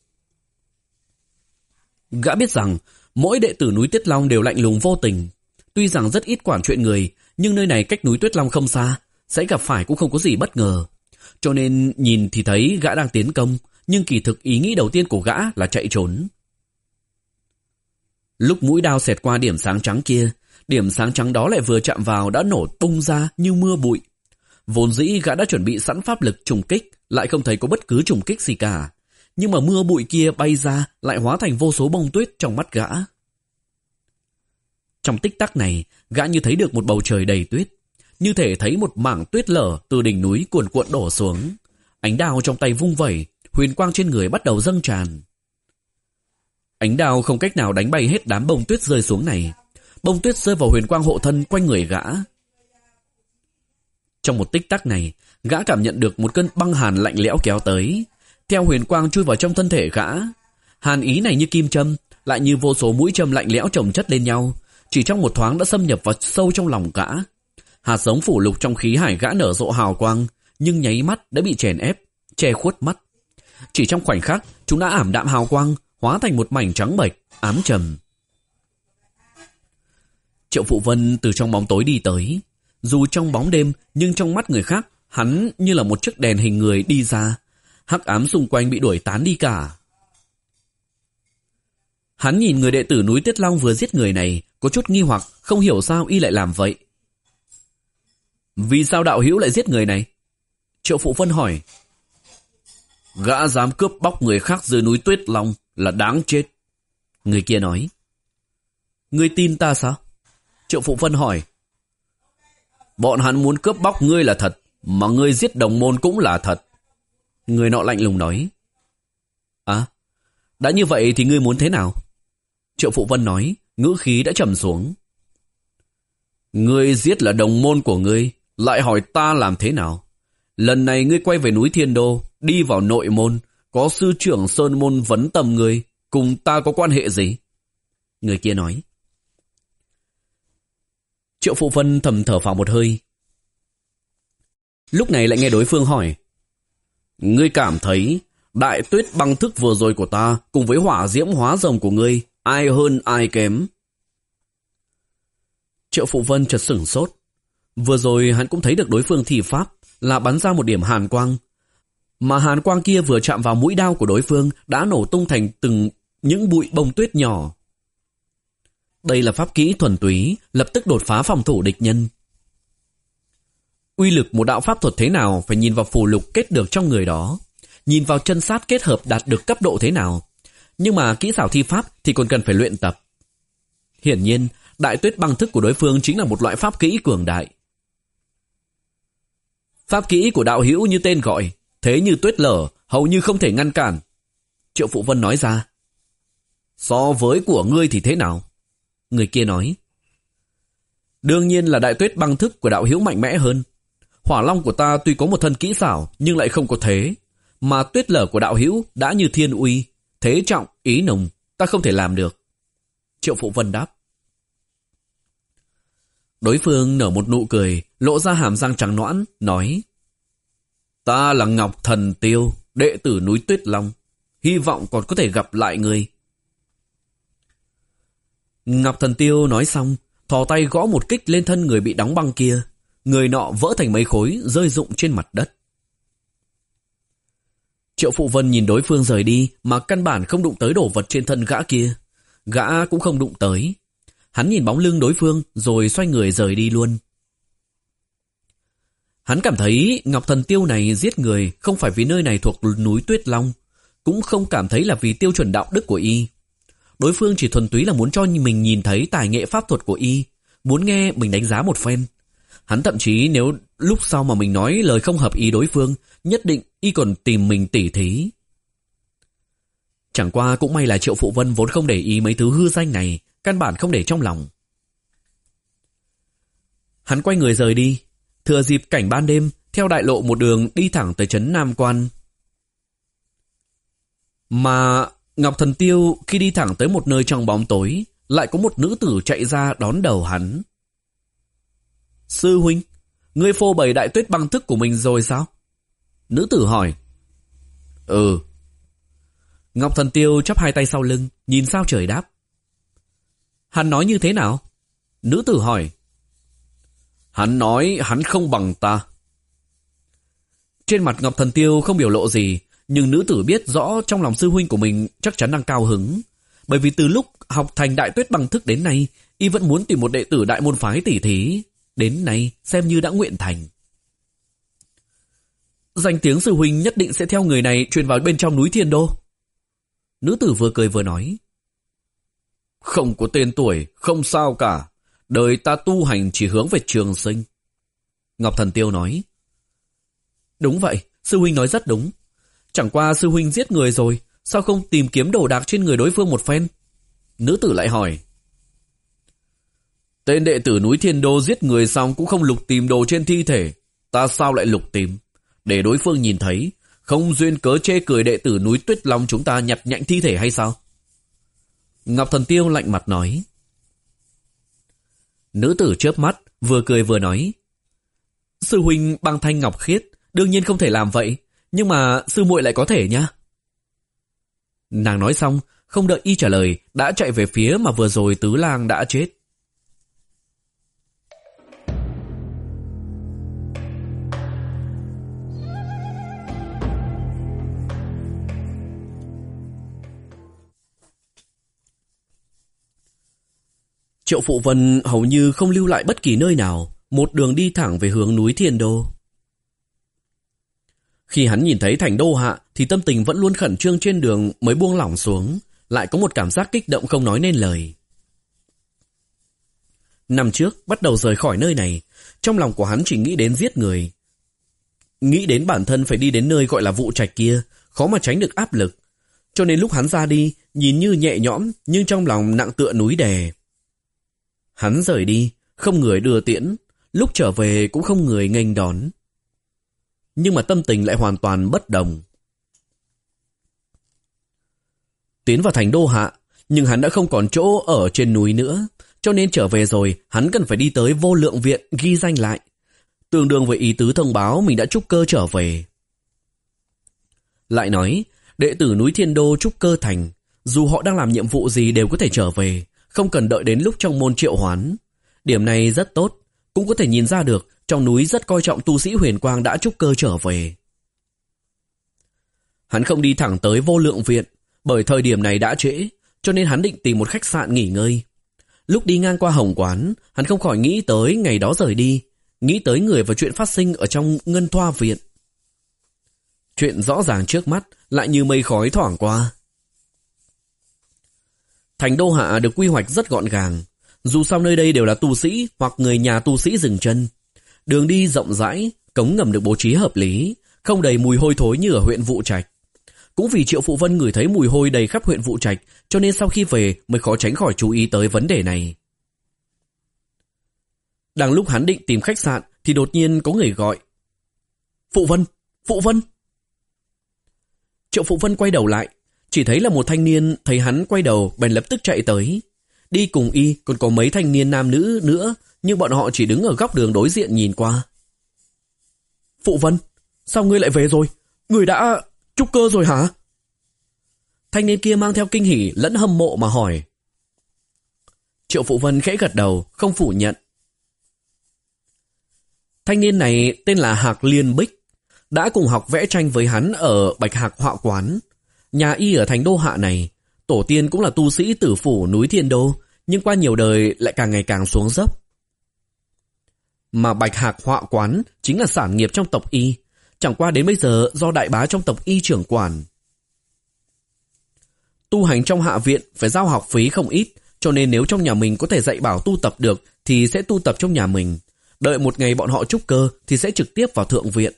Gã biết rằng mỗi đệ tử núi Tuyết Long đều lạnh lùng vô tình. Tuy rằng rất ít quản chuyện người, nhưng nơi này cách núi Tuyết Long không xa, sẽ gặp phải cũng không có gì bất ngờ. Cho nên nhìn thì thấy gã đang tiến công, nhưng kỳ thực ý nghĩ đầu tiên của gã là chạy trốn. Lúc mũi đao xẹt qua điểm sáng trắng kia, điểm sáng trắng đó lại vừa chạm vào đã nổ tung ra như mưa bụi. Vốn dĩ gã đã chuẩn bị sẵn pháp lực trùng kích, lại không thấy có bất cứ trùng kích gì cả. Nhưng mà mưa bụi kia bay ra lại hóa thành vô số bông tuyết trong mắt gã. Trong tích tắc này, gã như thấy được một bầu trời đầy tuyết, như thể thấy một mảng tuyết lở từ đỉnh núi cuồn cuộn đổ xuống. Ánh đao trong tay vung vẩy, huyền quang trên người bắt đầu dâng tràn. Ánh đao không cách nào đánh bay hết đám bông tuyết rơi xuống này. Bông tuyết rơi vào huyền quang hộ thân quanh người gã. Trong một tích tắc này, gã cảm nhận được một cơn băng hàn lạnh lẽo kéo tới, theo huyền quang chui vào trong thân thể gã. Hàn ý này như kim châm, lại như vô số mũi châm lạnh lẽo chồng chất lên nhau, chỉ trong một thoáng đã xâm nhập vào sâu trong lòng gã. Hạt giống phủ lục trong khí hải gã nở rộ hào quang, nhưng nháy mắt đã bị chèn ép, che khuất mắt. Chỉ trong khoảnh khắc, chúng đã ảm đạm hào quang, hóa thành một mảnh trắng bệch, ám trầm. Triệu Phụ Vân từ trong bóng tối đi tới. Dù trong bóng đêm, nhưng trong mắt người khác, hắn như là một chiếc đèn hình người đi ra. Hắc ám xung quanh bị đuổi tán đi cả. Hắn nhìn người đệ tử núi Tuyết Long vừa giết người này, có chút nghi hoặc, không hiểu sao y lại làm vậy. Vì sao đạo hữu lại giết người này? Triệu Phụ Vân hỏi. Gã dám cướp bóc người khác dưới núi Tuyết Long là đáng chết. Người kia nói. Ngươi tin ta sao? Triệu Phụ Vân hỏi. Bọn hắn muốn cướp bóc ngươi là thật, mà ngươi giết đồng môn cũng là thật. Người nọ lạnh lùng nói. À, đã như vậy thì ngươi muốn thế nào? Triệu Phụ Vân nói, ngữ khí đã trầm xuống. Ngươi giết là đồng môn của ngươi, lại hỏi ta làm thế nào? Lần này ngươi quay về núi Thiên Đô, đi vào nội môn, có sư trưởng Sơn Môn vấn tầm ngươi, cùng ta có quan hệ gì? Người kia nói. Triệu Phụ Vân thầm thở phào một hơi. Lúc này lại nghe đối phương hỏi. Ngươi cảm thấy đại tuyết băng thức vừa rồi của ta cùng với hỏa diễm hóa rồng của ngươi, ai hơn ai kém? Triệu Phụ Vân chợt sửng sốt. Vừa rồi hắn cũng thấy được đối phương thi pháp là bắn ra một điểm hàn quang. Mà hàn quang kia vừa chạm vào mũi đao của đối phương đã nổ tung thành từng những bụi bông tuyết nhỏ. Đây là pháp kỹ thuần túy, lập tức đột phá phòng thủ địch nhân. Uy lực một đạo pháp thuật thế nào phải nhìn vào phù lục kết được trong người đó, nhìn vào chân sát kết hợp đạt được cấp độ thế nào. Nhưng mà kỹ xảo thi pháp thì còn cần phải luyện tập. Hiển nhiên, đại tuyết băng thức của đối phương chính là một loại pháp kỹ cường đại. Pháp kỹ của đạo hữu như tên gọi, thế như tuyết lở, hầu như không thể ngăn cản. Triệu Phụ Vân nói ra. So với của ngươi thì thế nào? Người kia nói. Đương nhiên là đại tuyết băng thức của đạo hữu mạnh mẽ hơn. Hỏa long của ta tuy có một thân kỹ xảo nhưng lại không có thế. Mà tuyết lở của đạo hữu đã như thiên uy, thế trọng, ý nồng, ta không thể làm được. Triệu Phụ Vân đáp. Đối phương nở một nụ cười, lộ ra hàm răng trắng nõn, nói. Ta là Ngọc Thần Tiêu, đệ tử núi Tuyết Long. Hy vọng còn có thể gặp lại ngươi. Ngọc Thần Tiêu nói xong, thò tay gõ một kích lên thân người bị đóng băng kia. Người nọ vỡ thành mấy khối, rơi rụng trên mặt đất. Triệu Phụ Vân nhìn đối phương rời đi mà căn bản không đụng tới đồ vật trên thân gã kia. Gã cũng không đụng tới. Hắn nhìn bóng lưng đối phương rồi xoay người rời đi luôn. Hắn cảm thấy Ngọc Thần Tiêu này giết người không phải vì nơi này thuộc núi Tuyết Long, cũng không cảm thấy là vì tiêu chuẩn đạo đức của y. Đối phương chỉ thuần túy là muốn cho mình nhìn thấy tài nghệ pháp thuật của y, muốn nghe mình đánh giá một phen. Hắn thậm chí nếu lúc sau mà mình nói lời không hợp ý đối phương, nhất định y còn tìm mình tỉ thí. Chẳng qua cũng may là Triệu Phụ Vân vốn không để ý mấy thứ hư danh này, căn bản không để trong lòng. Hắn quay người rời đi, thừa dịp cảnh ban đêm, theo đại lộ một đường đi thẳng tới trấn Nam Quan. Mà Ngọc Thần Tiêu khi đi thẳng tới một nơi trong bóng tối, lại có một nữ tử chạy ra đón đầu hắn. Sư huynh, ngươi phô bày đại tuyết băng thức của mình rồi sao? Nữ tử hỏi. Ừ. Ngọc Thần Tiêu chắp hai tay sau lưng, nhìn sao trời đáp. Hắn nói như thế nào? Nữ tử hỏi. Hắn nói hắn không bằng ta. Trên mặt Ngọc Thần Tiêu không biểu lộ gì, nhưng nữ tử biết rõ trong lòng sư huynh của mình chắc chắn đang cao hứng. Bởi vì từ lúc học thành đại tuyết băng thức đến nay, y vẫn muốn tìm một đệ tử đại môn phái tỷ thí. Đến nay xem như đã nguyện thành. Danh tiếng sư huynh nhất định sẽ theo người này truyền vào bên trong núi Thiên Đô. Nữ tử vừa cười vừa nói. Không có tên tuổi, không sao cả. Đời ta tu hành chỉ hướng về trường sinh. Ngọc Thần Tiêu nói. Đúng vậy, sư huynh nói rất đúng. Chẳng qua sư huynh giết người rồi, sao không tìm kiếm đồ đạc trên người đối phương một phen? Nữ tử lại hỏi. Tên đệ tử núi Thiên Đô giết người xong cũng không lục tìm đồ trên thi thể. Ta sao lại lục tìm? Để đối phương nhìn thấy, không duyên cớ chê cười đệ tử núi Tuyết Long chúng ta nhặt nhạnh thi thể hay sao? Ngọc Thần Tiêu lạnh mặt nói. Nữ tử chớp mắt, vừa cười vừa nói. Sư huynh băng thanh ngọc khiết, đương nhiên không thể làm vậy, nhưng mà sư muội lại có thể nhá. Nàng nói xong, không đợi y trả lời, đã chạy về phía mà vừa rồi Tứ Lang đã chết. Triệu Phụ Vân hầu như không lưu lại bất kỳ nơi nào, một đường đi thẳng về hướng núi Thiên Đô. Khi hắn nhìn thấy thành đô hạ thì tâm tình vẫn luôn khẩn trương trên đường mới buông lỏng xuống, lại có một cảm giác kích động không nói nên lời. Năm trước bắt đầu rời khỏi nơi này, trong lòng của hắn chỉ nghĩ đến giết người. Nghĩ đến bản thân phải đi đến nơi gọi là Vụ Trạch kia, khó mà tránh được áp lực. Cho nên lúc hắn ra đi, nhìn như nhẹ nhõm nhưng trong lòng nặng tựa núi đè. Hắn rời đi, không người đưa tiễn, lúc trở về cũng không người nghênh đón. Nhưng mà tâm tình lại hoàn toàn bất đồng. Tiến vào thành đô hạ, nhưng hắn đã không còn chỗ ở trên núi nữa, cho nên trở về rồi hắn cần phải đi tới Vô Lượng Viện ghi danh lại, tương đương với ý tứ thông báo mình đã trúc cơ trở về. Lại nói, đệ tử núi Thiên Đô trúc cơ thành, dù họ đang làm nhiệm vụ gì đều có thể trở về, không cần đợi đến lúc trong môn triệu hoán. Điểm này rất tốt, cũng có thể nhìn ra được trong núi rất coi trọng tu sĩ huyền quang đã trúc cơ trở về. Hắn không đi thẳng tới Vô Lượng Viện, bởi thời điểm này đã trễ, cho nên hắn định tìm một khách sạn nghỉ ngơi. Lúc đi ngang qua Hồng Quán, hắn không khỏi nghĩ tới ngày đó rời đi, nghĩ tới người và chuyện phát sinh ở trong Ngân Thoa Viện. Chuyện rõ ràng trước mắt lại như mây khói thoảng qua. Thành Đô Hạ được quy hoạch rất gọn gàng, dù sao nơi đây đều là tu sĩ hoặc người nhà tu sĩ dừng chân. Đường đi rộng rãi, cống ngầm được bố trí hợp lý, không đầy mùi hôi thối như ở huyện Vụ Trạch. Cũng vì Triệu Phụ Vân ngửi thấy mùi hôi đầy khắp huyện Vụ Trạch, cho nên sau khi về mới khó tránh khỏi chú ý tới vấn đề này. Đang lúc hắn định tìm khách sạn thì đột nhiên có người gọi. Phụ Vân! Phụ Vân! Triệu Phụ Vân quay đầu lại, chỉ thấy là một thanh niên thấy hắn quay đầu bèn lập tức chạy tới. Đi cùng y còn có mấy thanh niên nam nữ nữa, nhưng bọn họ chỉ đứng ở góc đường đối diện nhìn qua. Phụ Vân! Sao ngươi lại về rồi? Ngươi đã trúc cơ rồi hả? Thanh niên kia mang theo kinh hỉ lẫn hâm mộ mà hỏi. Triệu Phụ Vân khẽ gật đầu, không phủ nhận. Thanh niên này tên là Hạc Liên Bích, đã cùng học vẽ tranh với hắn ở Bạch Hạc Họa Quán. Nhà y ở thành Đô Hạ này, tổ tiên cũng là tu sĩ tử phủ núi Thiên Đô, nhưng qua nhiều đời lại càng ngày càng xuống dốc. Mà Bạch Hạc Họa Quán chính là sản nghiệp trong tộc y, chẳng qua đến bây giờ do đại bá trong tộc y trưởng quản. Tu hành trong hạ viện phải giao học phí không ít, cho nên nếu trong nhà mình có thể dạy bảo tu tập được thì sẽ tu tập trong nhà mình. Đợi một ngày bọn họ trúc cơ thì sẽ trực tiếp vào thượng viện.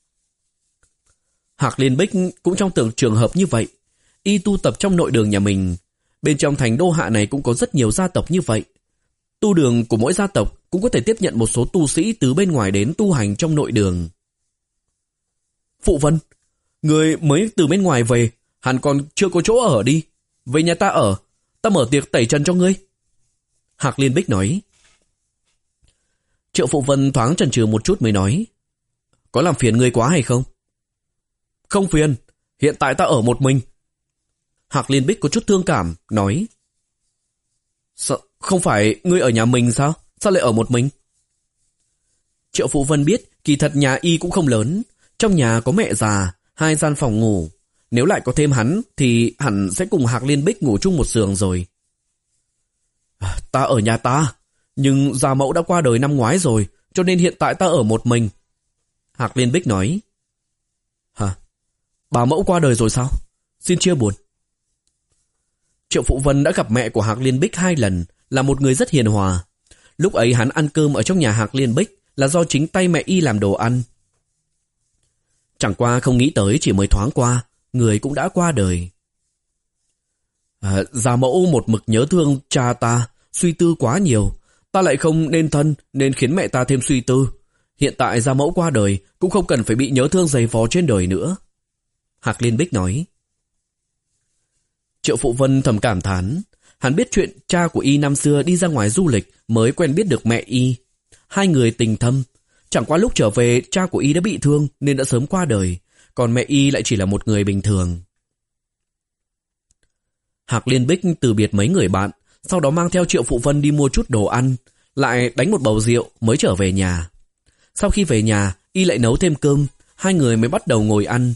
Hạc Liên Bích cũng trong tưởng trường hợp như vậy. Y tu tập trong nội đường nhà mình. Bên trong thành Đô Hạ này cũng có rất nhiều gia tộc như vậy. Tu đường của mỗi gia tộc cũng có thể tiếp nhận một số tu sĩ từ bên ngoài đến tu hành trong nội đường. Phụ Vân, người mới từ bên ngoài về, hẳn còn chưa có chỗ ở đi. Về nhà ta ở, ta mở tiệc tẩy trần cho ngươi. Hạc Liên Bích nói. Triệu Phụ Vân thoáng chần chừ một chút mới nói. Có làm phiền ngươi quá hay không? Không phiền, hiện tại ta ở một mình. Hạc Liên Bích có chút thương cảm, nói. Sao, không phải ngươi ở nhà mình sao? Sao lại ở một mình? Triệu Phụ Vân biết kỳ thật nhà y cũng không lớn. Trong nhà có mẹ già, hai gian phòng ngủ. Nếu lại có thêm hắn thì hẳn sẽ cùng Hạc Liên Bích ngủ chung một giường rồi. À, ta ở nhà ta, nhưng già mẫu đã qua đời năm ngoái rồi, cho nên hiện tại ta ở một mình. Hạc Liên Bích nói. Hả? Bà mẫu qua đời rồi sao? Xin chia buồn. Triệu Phụ Vân đã gặp mẹ của Hạc Liên Bích hai lần, là một người rất hiền hòa. Lúc ấy hắn ăn cơm ở trong nhà Hạc Liên Bích là do chính tay mẹ y làm đồ ăn. Chẳng qua không nghĩ tới chỉ mới thoáng qua, người cũng đã qua đời. À, già mẫu một mực nhớ thương cha ta, suy tư quá nhiều. Ta lại không nên thân nên khiến mẹ ta thêm suy tư. Hiện tại già mẫu qua đời cũng không cần phải bị nhớ thương dày vò trên đời nữa. Hạc Liên Bích nói. Triệu Phụ Vân thầm cảm thán. Hắn biết chuyện cha của y năm xưa đi ra ngoài du lịch mới quen biết được mẹ y. Hai người tình thâm. Chẳng qua lúc trở về cha của y đã bị thương nên đã sớm qua đời. Còn mẹ y lại chỉ là một người bình thường. Hạc Liên Bích từ biệt mấy người bạn, sau đó mang theo Triệu Phụ Vân đi mua chút đồ ăn, lại đánh một bầu rượu mới trở về nhà. Sau khi về nhà, y lại nấu thêm cơm, hai người mới bắt đầu ngồi ăn.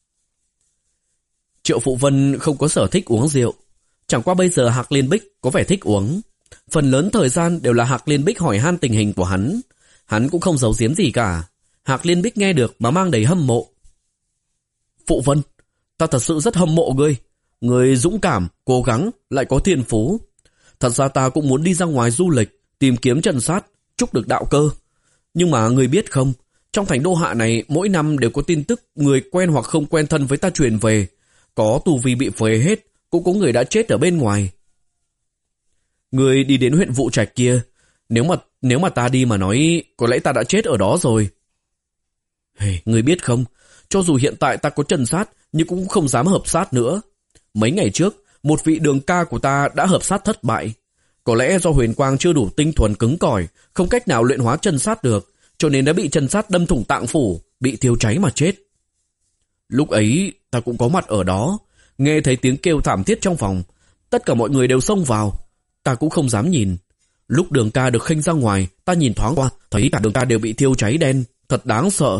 Triệu Phụ Vân không có sở thích uống rượu, chẳng qua bây giờ Hạc Liên Bích có vẻ thích uống. Phần lớn thời gian đều là Hạc Liên Bích hỏi han tình hình của hắn. Hắn cũng không giấu giếm gì cả. Hạc Liên Bích nghe được mà mang đầy hâm mộ. Phụ Vân, ta thật sự rất hâm mộ ngươi. Ngươi dũng cảm, cố gắng, lại có thiên phú. Thật ra ta cũng muốn đi ra ngoài du lịch, tìm kiếm trần sát, chúc được đạo cơ. Nhưng mà ngươi biết không, trong thành Đô Hạ này mỗi năm đều có tin tức người quen hoặc không quen thân với ta truyền về. Có tù vi bị phế hết, cũng có người đã chết ở bên ngoài. Ngươi đi đến huyện Vụ Trạch kia, nếu mà nếu mà ta đi mà nói, có lẽ ta đã chết ở đó rồi. Hey, ngươi biết không, cho dù hiện tại ta có trần sát, nhưng cũng không dám hợp sát nữa. Mấy ngày trước, một vị đường ca của ta đã hợp sát thất bại. Có lẽ do huyền quang chưa đủ tinh thuần cứng cỏi, không cách nào luyện hóa chân sát được, cho nên đã bị chân sát đâm thủng tạng phủ, bị thiêu cháy mà chết. Lúc ấy, ta cũng có mặt ở đó, nghe thấy tiếng kêu thảm thiết trong phòng. Tất cả mọi người đều xông vào, ta cũng không dám nhìn. Lúc đường ca được khênh ra ngoài, ta nhìn thoáng qua, thấy cả đường ca đều bị thiêu cháy đen, thật đáng sợ.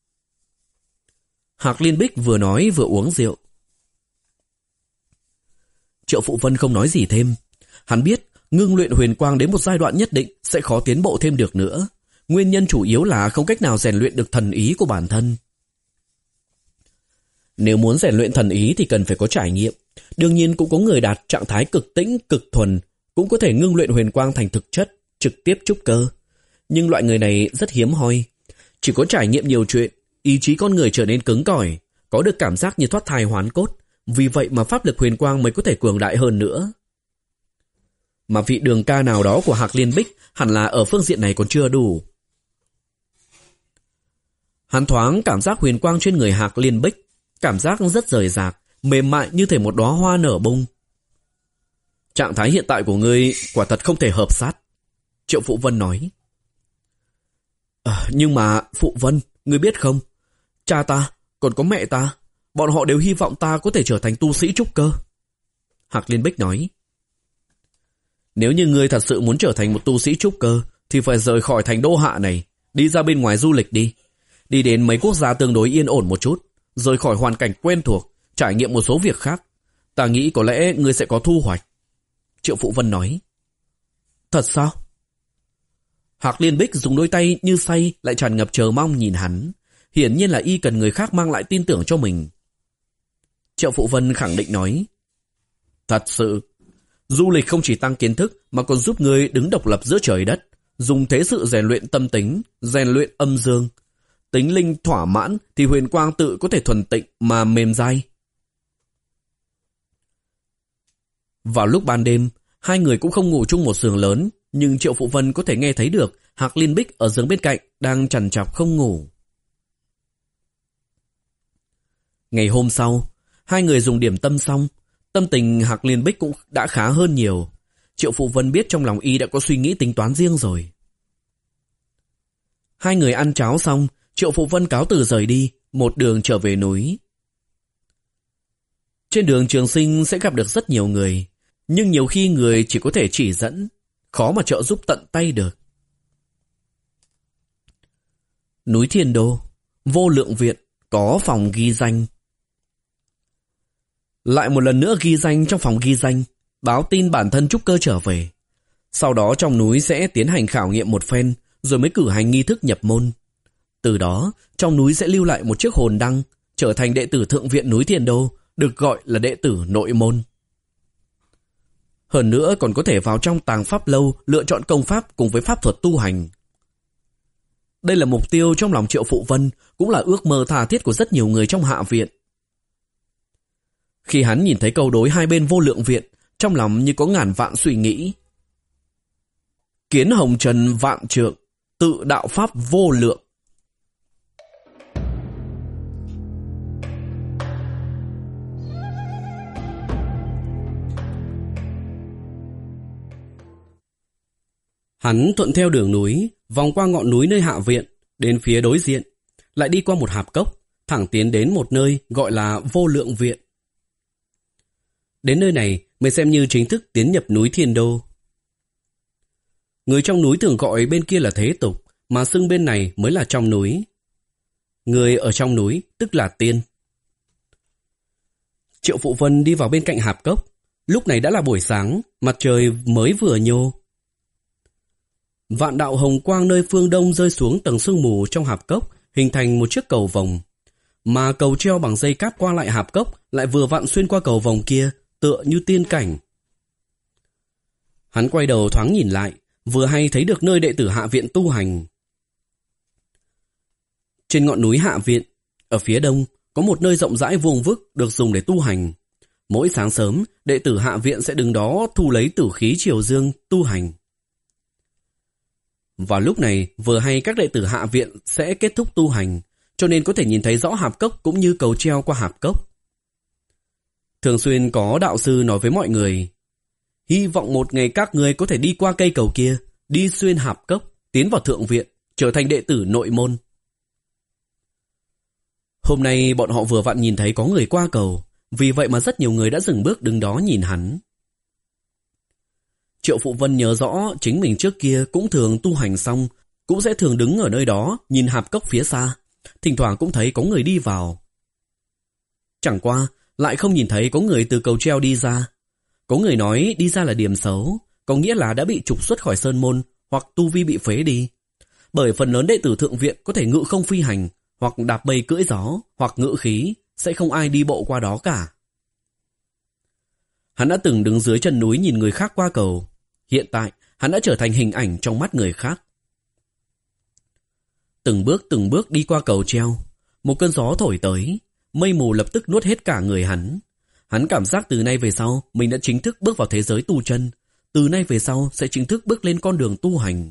Hạc Liên Bích vừa nói vừa uống rượu. Triệu Phụ Vân không nói gì thêm. Hắn biết ngưng luyện huyền quang đến một giai đoạn nhất định sẽ khó tiến bộ thêm được nữa. Nguyên nhân chủ yếu là không cách nào rèn luyện được thần ý của bản thân. Nếu muốn rèn luyện thần ý thì cần phải có trải nghiệm. Đương nhiên cũng có người đạt trạng thái cực tĩnh, cực thuần, cũng có thể ngưng luyện huyền quang thành thực chất, trực tiếp trúc cơ. Nhưng loại người này rất hiếm hoi. Chỉ có trải nghiệm nhiều chuyện, ý chí con người trở nên cứng cỏi, có được cảm giác như thoát thai hoán cốt. Vì vậy mà pháp lực huyền quang mới có thể cường đại hơn nữa. Mà vị đường ca nào đó của Hạc Liên Bích hẳn là ở phương diện này còn chưa đủ. Hắn thoáng cảm giác huyền quang trên người Hạc Liên Bích, cảm giác rất rời rạc, mềm mại như thể một đóa hoa nở bung. Trạng thái hiện tại của ngươi quả thật không thể hợp sát, Triệu Phụ Vân nói. À, nhưng mà Phụ Vân, ngươi biết không, cha ta, còn có mẹ ta, bọn họ đều hy vọng ta có thể trở thành tu sĩ trúc cơ. Hạc Liên Bích nói. Nếu như ngươi thật sự muốn trở thành một tu sĩ trúc cơ thì phải rời khỏi thành đô hạ này, đi ra bên ngoài du lịch đi. Đi đến mấy quốc gia tương đối yên ổn một chút, rời khỏi hoàn cảnh quen thuộc, trải nghiệm một số việc khác. Ta nghĩ có lẽ ngươi sẽ có thu hoạch. Triệu Phụ Vân nói. Thật sao? Hạc Liên Bích dùng đôi tay như say lại tràn ngập chờ mong nhìn hắn. Hiển nhiên là y cần người khác mang lại tin tưởng cho mình. Triệu Phụ Vân khẳng định nói. Thật sự, du lịch không chỉ tăng kiến thức mà còn giúp ngươi đứng độc lập giữa trời đất, dùng thế sự rèn luyện tâm tính, rèn luyện âm dương. Tính linh thỏa mãn thì huyền quang tự có thể thuần tịnh mà mềm dai. Vào lúc ban đêm, hai người cũng không ngủ chung một giường lớn, nhưng Triệu Phụ Vân có thể nghe thấy được Hạc Liên Bích ở giường bên cạnh đang trằn trọc không ngủ. Ngày hôm sau, hai người dùng điểm tâm xong, tâm tình Hạc Liên Bích cũng đã khá hơn nhiều. Triệu Phụ Vân biết trong lòng y đã có suy nghĩ tính toán riêng rồi. Hai người ăn cháo xong, Triệu Phụ Vân cáo từ rời đi, một đường trở về núi. Trên đường trường sinh sẽ gặp được rất nhiều người, nhưng nhiều khi người chỉ có thể chỉ dẫn, khó mà trợ giúp tận tay được. Núi Thiên Đô, Vô Lượng Viện, có phòng ghi danh. Lại một lần nữa ghi danh trong phòng ghi danh, báo tin bản thân trúc cơ trở về. Sau đó trong núi sẽ tiến hành khảo nghiệm một phen, rồi mới cử hành nghi thức nhập môn. Từ đó, trong núi sẽ lưu lại một chiếc hồn đăng, trở thành đệ tử thượng viện núi Thiên Đô, được gọi là đệ tử nội môn. Hơn nữa còn có thể vào trong tàng pháp lâu lựa chọn công pháp cùng với pháp thuật tu hành. Đây là mục tiêu trong lòng Triệu Phụ Vân, cũng là ước mơ tha thiết của rất nhiều người trong hạ viện. Khi hắn nhìn thấy câu đối hai bên Vô Lượng Viện, trong lòng như có ngàn vạn suy nghĩ. Kiến hồng trần vạn trượng, tự đạo pháp vô lượng. Hắn thuận theo đường núi, vòng qua ngọn núi nơi hạ viện, đến phía đối diện, lại đi qua một hạp cốc, thẳng tiến đến một nơi gọi là Vô Lượng Viện. Đến nơi này mới xem như chính thức tiến nhập núi Thiên Đô. Người trong núi thường gọi bên kia là thế tục, mà xưng bên này mới là trong núi. Người ở trong núi tức là tiên. Triệu Phụ Vân đi vào bên cạnh hạp cốc. Lúc này đã là buổi sáng, mặt trời mới vừa nhô. Vạn đạo hồng quang nơi phương đông rơi xuống tầng sương mù trong hạp cốc, hình thành một chiếc cầu vồng. Mà cầu treo bằng dây cáp qua lại hạp cốc lại vừa vặn xuyên qua cầu vồng kia, tựa như tiên cảnh. Hắn quay đầu thoáng nhìn lại, vừa hay thấy được nơi đệ tử hạ viện tu hành. Trên ngọn núi hạ viện, ở phía đông, có một nơi rộng rãi vuông vức được dùng để tu hành. Mỗi sáng sớm, đệ tử hạ viện sẽ đứng đó thu lấy tử khí triều dương tu hành. Vào lúc này, vừa hay các đệ tử hạ viện sẽ kết thúc tu hành, cho nên có thể nhìn thấy rõ hạp cốc cũng như cầu treo qua hạp cốc. Thường xuyên có đạo sư nói với mọi người, hy vọng một ngày các người có thể đi qua cây cầu kia, đi xuyên hạp cốc, tiến vào thượng viện, trở thành đệ tử nội môn. Hôm nay bọn họ vừa vặn nhìn thấy có người qua cầu, vì vậy mà rất nhiều người đã dừng bước đứng đó nhìn hắn. Triệu Phụ Vân nhớ rõ chính mình trước kia cũng thường tu hành xong, cũng sẽ thường đứng ở nơi đó nhìn hạp cốc phía xa, thỉnh thoảng cũng thấy có người đi vào. Chẳng qua, lại không nhìn thấy có người từ cầu treo đi ra. Có người nói đi ra là điểm xấu, có nghĩa là đã bị trục xuất khỏi sơn môn hoặc tu vi bị phế đi. Bởi phần lớn đệ tử thượng viện có thể ngự không phi hành, hoặc đạp mây cưỡi gió, hoặc ngự khí, sẽ không ai đi bộ qua đó cả. Hắn đã từng đứng dưới chân núi nhìn người khác qua cầu. Hiện tại, hắn đã trở thành hình ảnh trong mắt người khác. Từng bước từng bước đi qua cầu treo, một cơn gió thổi tới, mây mù lập tức nuốt hết cả người hắn. Hắn cảm giác từ nay về sau, mình đã chính thức bước vào thế giới tu chân, từ nay về sau sẽ chính thức bước lên con đường tu hành.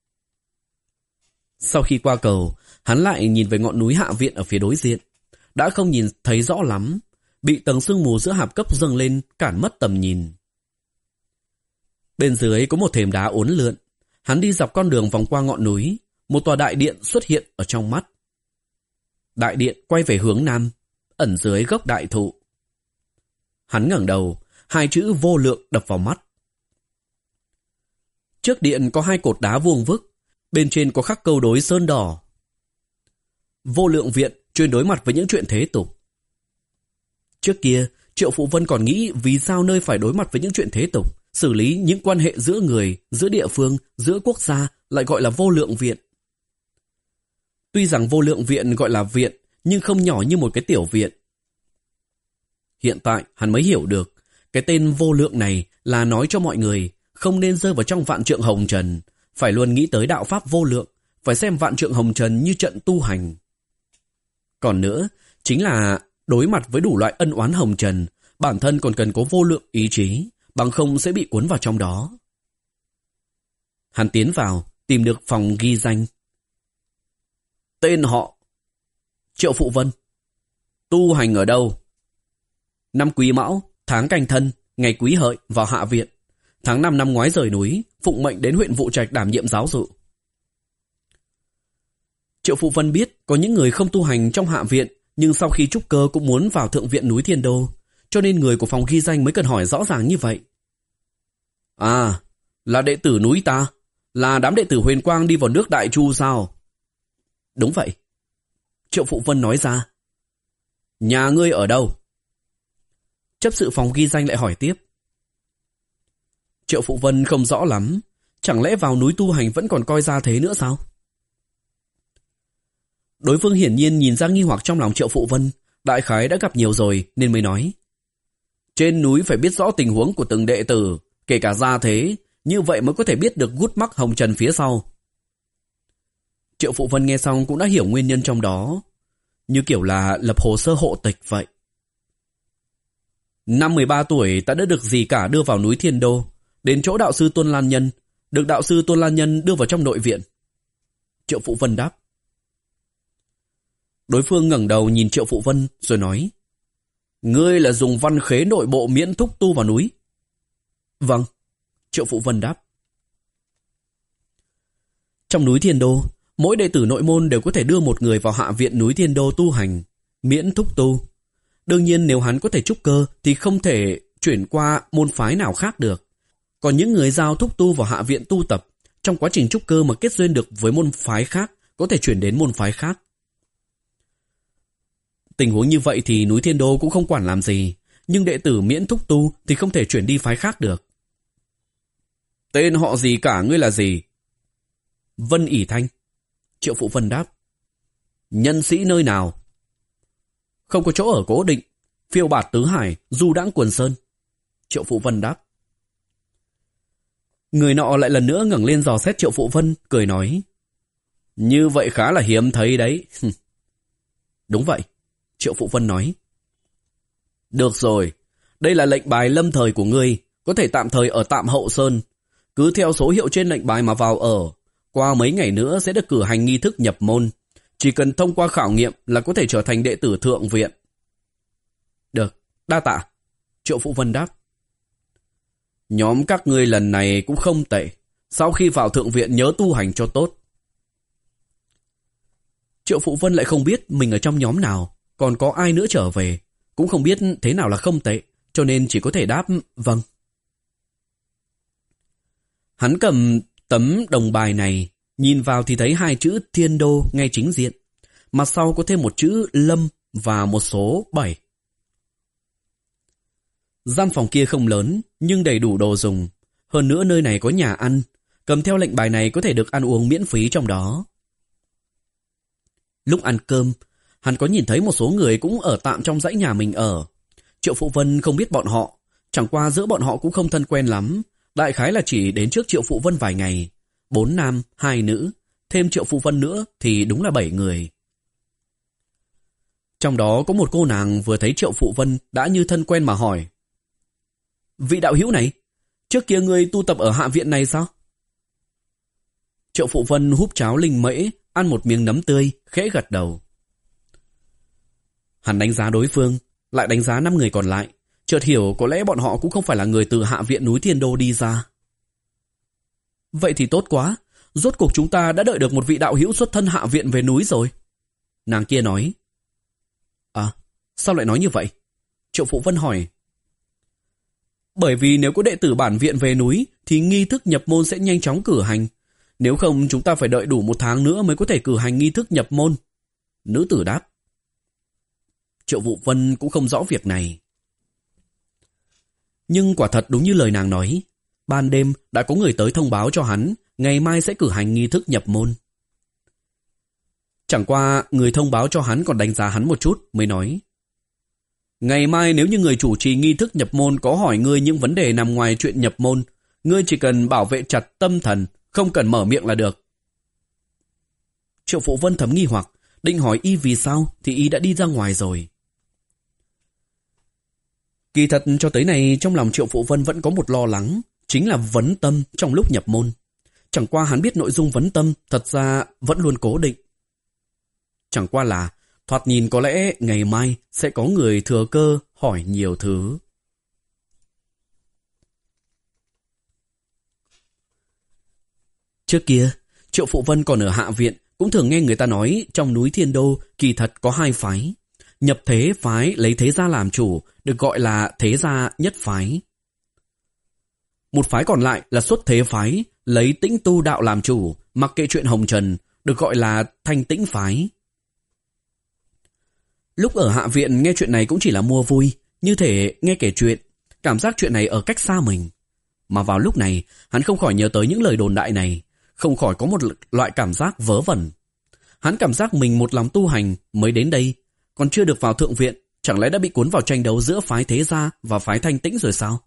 Sau khi qua cầu, hắn lại nhìn về ngọn núi hạ viện ở phía đối diện. Đã không nhìn thấy rõ lắm, bị tầng sương mù giữa hạp cấp dâng lên cản mất tầm nhìn. Bên dưới có một thềm đá uốn lượn. Hắn đi dọc con đường vòng qua ngọn núi, một tòa đại điện xuất hiện ở trong mắt. Đại điện quay về hướng nam, ẩn dưới gốc đại thụ. Hắn ngẩng đầu, hai chữ vô lượng đập vào mắt. Trước điện có hai cột đá vuông vức, bên trên có khắc câu đối sơn đỏ. Vô lượng viện chuyên đối mặt với những chuyện thế tục. Trước kia, Triệu Phụ Vân còn nghĩ vì sao nơi phải đối mặt với những chuyện thế tục, xử lý những quan hệ giữa người, giữa địa phương, giữa quốc gia lại gọi là vô lượng viện. Tuy rằng vô lượng viện gọi là viện, nhưng không nhỏ như một cái tiểu viện. Hiện tại hắn mới hiểu được, cái tên vô lượng này là nói cho mọi người không nên rơi vào trong vạn trượng hồng trần, phải luôn nghĩ tới đạo pháp vô lượng, phải xem vạn trượng hồng trần như trận tu hành. Còn nữa, chính là đối mặt với đủ loại ân oán hồng trần, bản thân còn cần có vô lượng ý chí, bằng không sẽ bị cuốn vào trong đó. Hắn tiến vào, tìm được phòng ghi danh. Tên họ Triệu Phụ Vân. Tu hành ở đâu? Năm Quý Mão, tháng Canh Thân, ngày Quý Hợi, vào hạ viện. Tháng năm năm ngoái rời núi, phụng mệnh đến huyện Vụ Trạch đảm nhiệm giáo dụ. Triệu Phụ Vân biết có những người không tu hành trong hạ viện, nhưng sau khi trúc cơ cũng muốn vào thượng viện núi Thiên Đô, cho nên người của phòng ghi danh mới cần hỏi rõ ràng như vậy. À, là đệ tử núi ta, là đám đệ tử Huyền Quang đi vào nước Đại Chu sao? Đúng vậy. Triệu Phụ Vân nói ra. Nhà ngươi ở đâu? Chấp sự phòng ghi danh lại hỏi tiếp. Triệu Phụ Vân không rõ lắm, chẳng lẽ vào núi tu hành vẫn còn coi ra thế nữa sao? Đối phương hiển nhiên nhìn ra nghi hoặc trong lòng Triệu Phụ Vân, đại khái đã gặp nhiều rồi nên mới nói. Trên núi phải biết rõ tình huống của từng đệ tử, kể cả gia thế, như vậy mới có thể biết được gút mắc hồng trần phía sau. Triệu Phụ Vân nghe xong cũng đã hiểu nguyên nhân trong đó, như kiểu là lập hồ sơ hộ tịch vậy. Năm mười ba tuổi ta đã được dì cả đưa vào núi Thiên Đô, đến chỗ đạo sư Tôn Lan Nhân, được đạo sư Tôn Lan Nhân đưa vào trong nội viện. Triệu Phụ Vân đáp. Đối phương ngẩng đầu nhìn Triệu Phụ Vân rồi nói. Ngươi là dùng văn khế nội bộ miễn thúc tu vào núi? Vâng, Triệu Phụ Vân đáp. Trong núi Thiên Đô, mỗi đệ tử nội môn đều có thể đưa một người vào hạ viện núi Thiên Đô tu hành, miễn thúc tu. Đương nhiên nếu hắn có thể trúc cơ thì không thể chuyển qua môn phái nào khác được. Còn những người giao thúc tu vào hạ viện tu tập, trong quá trình trúc cơ mà kết duyên được với môn phái khác, có thể chuyển đến môn phái khác. Tình huống như vậy thì núi Thiên Đô cũng không quản làm gì, nhưng đệ tử miễn thúc tu thì không thể chuyển đi phái khác được. Tên họ gì cả, ngươi là gì? Vân ỷ Thanh. Triệu Phụ Vân đáp. Nhân sĩ nơi nào? Không có chỗ ở cố định, phiêu bạt tứ hải, du đãng quần sơn. Triệu Phụ Vân đáp. Người nọ lại lần nữa ngẩng lên dò xét Triệu Phụ Vân, cười nói. Như vậy khá là hiếm thấy đấy. Đúng vậy, Triệu Phụ Vân nói. Được rồi, đây là lệnh bài lâm thời của ngươi, có thể tạm thời ở tạm Hậu Sơn. Cứ theo số hiệu trên lệnh bài mà vào ở, qua mấy ngày nữa sẽ được cử hành nghi thức nhập môn. Chỉ cần thông qua khảo nghiệm là có thể trở thành đệ tử thượng viện. Được, đa tạ, Triệu Phụ Vân đáp. Nhóm các ngươi lần này cũng không tệ, sau khi vào thượng viện nhớ tu hành cho tốt. Triệu Phụ Vân lại không biết mình ở trong nhóm nào, còn có ai nữa trở về, cũng không biết thế nào là không tệ, cho nên chỉ có thể đáp vâng. Hắn cầm tấm đồng bài này, nhìn vào thì thấy hai chữ Thiên Đô ngay chính diện, mặt sau có thêm một chữ Lâm và một số bảy. Gian phòng kia không lớn, nhưng đầy đủ đồ dùng. Hơn nữa nơi này có nhà ăn, cầm theo lệnh bài này có thể được ăn uống miễn phí trong đó. Lúc ăn cơm, hắn có nhìn thấy một số người cũng ở tạm trong dãy nhà mình ở. Triệu Phụ Vân không biết bọn họ, chẳng qua giữa bọn họ cũng không thân quen lắm, đại khái là chỉ đến trước Triệu Phụ Vân vài ngày. Bốn nam, hai nữ, thêm Triệu Phụ Vân nữa thì đúng là bảy người. Trong đó có một cô nàng vừa thấy Triệu Phụ Vân đã như thân quen mà hỏi: Vị đạo hữu này, trước kia ngươi tu tập ở hạ viện này sao? Triệu Phụ Vân húp cháo linh mễ, ăn một miếng nấm tươi, khẽ gật đầu. Hắn đánh giá đối phương, lại đánh giá năm người còn lại, chợt hiểu có lẽ bọn họ cũng không phải là người từ hạ viện núi Thiên Đô đi ra. Vậy thì tốt quá, rốt cuộc chúng ta đã đợi được một vị đạo hữu xuất thân hạ viện về núi rồi. Nàng kia nói. À, sao lại nói như vậy? Triệu Phụ Vân hỏi. Bởi vì nếu có đệ tử bản viện về núi thì nghi thức nhập môn sẽ nhanh chóng cử hành. Nếu không chúng ta phải đợi đủ một tháng nữa mới có thể cử hành nghi thức nhập môn. Nữ tử đáp. Triệu Phụ Vân cũng không rõ việc này. Nhưng quả thật đúng như lời nàng nói, ban đêm đã có người tới thông báo cho hắn ngày mai sẽ cử hành nghi thức nhập môn. Chẳng qua người thông báo cho hắn còn đánh giá hắn một chút mới nói: Ngày mai nếu như người chủ trì nghi thức nhập môn có hỏi ngươi những vấn đề nằm ngoài chuyện nhập môn, ngươi chỉ cần bảo vệ chặt tâm thần, không cần mở miệng là được. Triệu Phụ Vân thầm nghi hoặc, định hỏi y vì sao thì y đã đi ra ngoài rồi. Kỳ thật cho tới này trong lòng Triệu Phụ Vân vẫn có một lo lắng, chính là vấn tâm trong lúc nhập môn. Chẳng qua hắn biết nội dung vấn tâm thật ra vẫn luôn cố định. Chẳng qua là thoạt nhìn có lẽ ngày mai sẽ có người thừa cơ hỏi nhiều thứ. Trước kia, Triệu Phụ Vân còn ở hạ viện cũng thường nghe người ta nói trong núi Thiên Đô kỳ thật có hai phái. Nhập thế phái lấy thế gia làm chủ, được gọi là thế gia nhất phái. Một phái còn lại là xuất thế phái, lấy tĩnh tu đạo làm chủ, mặc kệ chuyện hồng trần, được gọi là thanh tĩnh phái. Lúc ở hạ viện nghe chuyện này cũng chỉ là mua vui, như thể nghe kể chuyện, cảm giác chuyện này ở cách xa mình. Mà vào lúc này, hắn không khỏi nhớ tới những lời đồn đại này, không khỏi có một loại cảm giác vớ vẩn. Hắn cảm giác mình một lòng tu hành mới đến đây, còn chưa được vào thượng viện, chẳng lẽ đã bị cuốn vào tranh đấu giữa phái thế gia và phái thanh tĩnh rồi sao?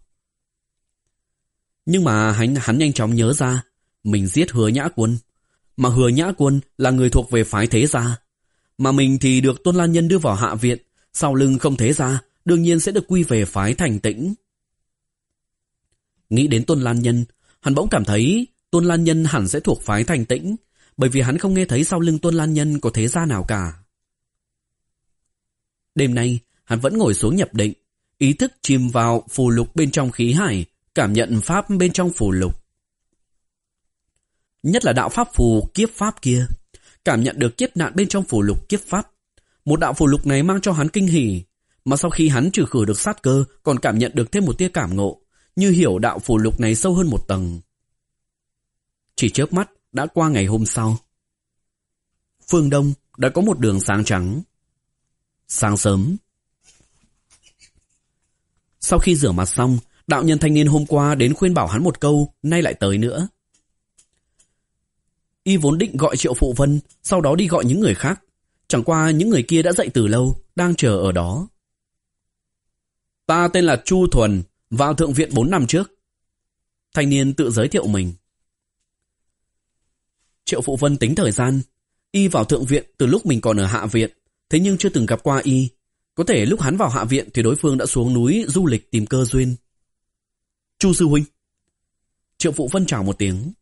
Nhưng mà hắn, hắn nhanh chóng nhớ ra, mình giết Hứa Nhã Quân, mà Hứa Nhã Quân là người thuộc về phái thế gia, mà mình thì được Tôn Lan Nhân đưa vào hạ viện, sau lưng không thế gia, đương nhiên sẽ được quy về phái thanh tĩnh. Nghĩ đến Tôn Lan Nhân, hắn bỗng cảm thấy Tôn Lan Nhân hẳn sẽ thuộc phái thanh tĩnh, bởi vì hắn không nghe thấy sau lưng Tôn Lan Nhân có thế gia nào cả. Đêm nay, hắn vẫn ngồi xuống nhập định, ý thức chìm vào phù lục bên trong khí hải, cảm nhận pháp bên trong phù lục. Nhất là đạo pháp phù kiếp pháp kia, cảm nhận được kiếp nạn bên trong phù lục kiếp pháp. Một đạo phù lục này mang cho hắn kinh hỉ, mà sau khi hắn trừ khử được sát cơ, còn cảm nhận được thêm một tia cảm ngộ, như hiểu đạo phù lục này sâu hơn một tầng. Chỉ chớp mắt đã qua ngày hôm sau. Phương Đông đã có một đường sáng trắng. Sáng sớm, sau khi rửa mặt xong, đạo nhân thanh niên hôm qua đến khuyên bảo hắn một câu, nay lại tới nữa. Y vốn định gọi Triệu Phụ Vân, sau đó đi gọi những người khác. Chẳng qua những người kia đã dậy từ lâu, đang chờ ở đó. Ta tên là Chu Thuần, vào thượng viện bốn năm trước. Thanh niên tự giới thiệu mình. Triệu Phụ Vân tính thời gian, y vào thượng viện từ lúc mình còn ở hạ viện, thế nhưng chưa từng gặp qua y. Có thể lúc hắn vào hạ viện thì đối phương đã xuống núi du lịch tìm cơ duyên. Chu sư huynh. Triệu Phụ Vân chào một tiếng.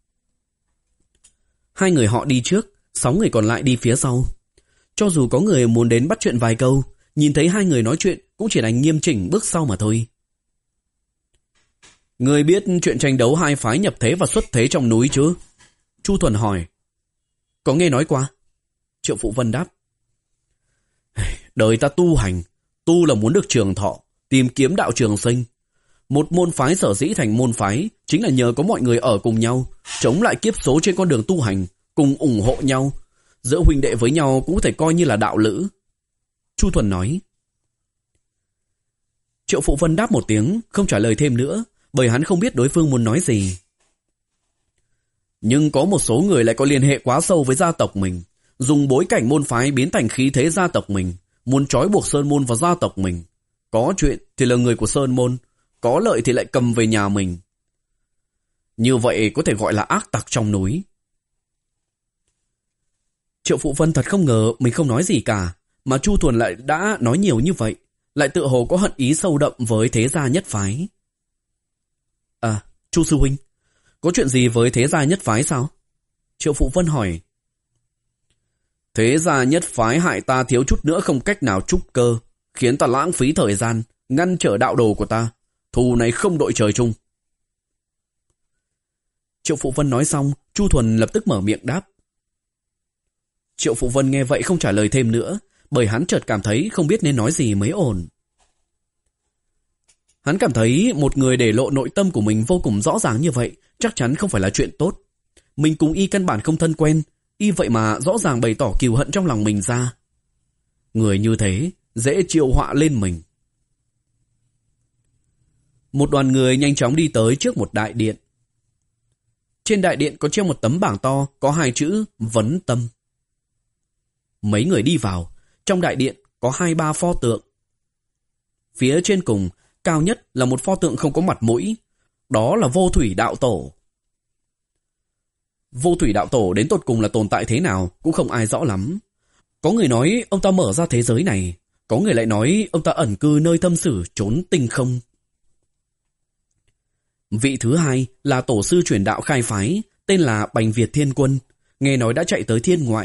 Hai người họ đi trước, sáu người còn lại đi phía sau. Cho dù có người muốn đến bắt chuyện vài câu, nhìn thấy hai người nói chuyện cũng chỉ đành nghiêm chỉnh bước sau mà thôi. Người biết chuyện tranh đấu hai phái nhập thế và xuất thế trong núi chứ? Chu Thuần hỏi. Có nghe nói qua. Triệu Phụ Vân đáp. Đời ta tu hành, tu là muốn được trường thọ, tìm kiếm đạo trường sinh. Một môn phái sở dĩ thành môn phái chính là nhờ có mọi người ở cùng nhau, chống lại kiếp số trên con đường tu hành, cùng ủng hộ nhau. Giữa huynh đệ với nhau cũng có thể coi như là đạo lữ. Chu Thuần nói. Triệu Phụ Vân đáp một tiếng, không trả lời thêm nữa, bởi hắn không biết đối phương muốn nói gì. Nhưng có một số người lại có liên hệ quá sâu với gia tộc mình, dùng bối cảnh môn phái biến thành khí thế gia tộc mình, muốn trói buộc Sơn Môn vào gia tộc mình. Có chuyện thì là người của Sơn Môn, có lợi thì lại cầm về nhà mình. Như vậy có thể gọi là ác tặc trong núi. Triệu Phụ Vân thật không ngờ mình không nói gì cả, mà Chu Thuần lại đã nói nhiều như vậy, lại tựa hồ có hận ý sâu đậm với thế gia nhất phái. À, Chu sư huynh, có chuyện gì với thế gia nhất phái sao? Triệu Phụ Vân hỏi. Thế gia nhất phái hại ta thiếu chút nữa không cách nào trúc cơ, khiến ta lãng phí thời gian, ngăn trở đạo đồ của ta. Thù này không đội trời chung. Triệu Phụ Vân nói xong, Chu Thuần lập tức mở miệng đáp. Triệu Phụ Vân nghe vậy không trả lời thêm nữa, bởi hắn chợt cảm thấy không biết nên nói gì mới ổn. Hắn cảm thấy một người để lộ nội tâm của mình vô cùng rõ ràng như vậy chắc chắn không phải là chuyện tốt. Mình cùng y căn bản không thân quen, y vậy mà rõ ràng bày tỏ cừu hận trong lòng mình ra. Người như thế dễ chiêu họa lên mình. Một đoàn người nhanh chóng đi tới trước một đại điện. Trên đại điện có treo một tấm bảng to có hai chữ Vấn Tâm. Mấy người đi vào, trong đại điện có hai ba pho tượng. Phía trên cùng, cao nhất là một pho tượng không có mặt mũi, đó là Vô Thủy Đạo Tổ. Vô Thủy Đạo Tổ đến tột cùng là tồn tại thế nào cũng không ai rõ lắm. Có người nói ông ta mở ra thế giới này, có người lại nói ông ta ẩn cư nơi thâm sử trốn tinh không. Vị thứ hai là tổ sư truyền đạo khai phái, tên là Bành Việt Thiên Quân, nghe nói đã chạy tới thiên ngoại.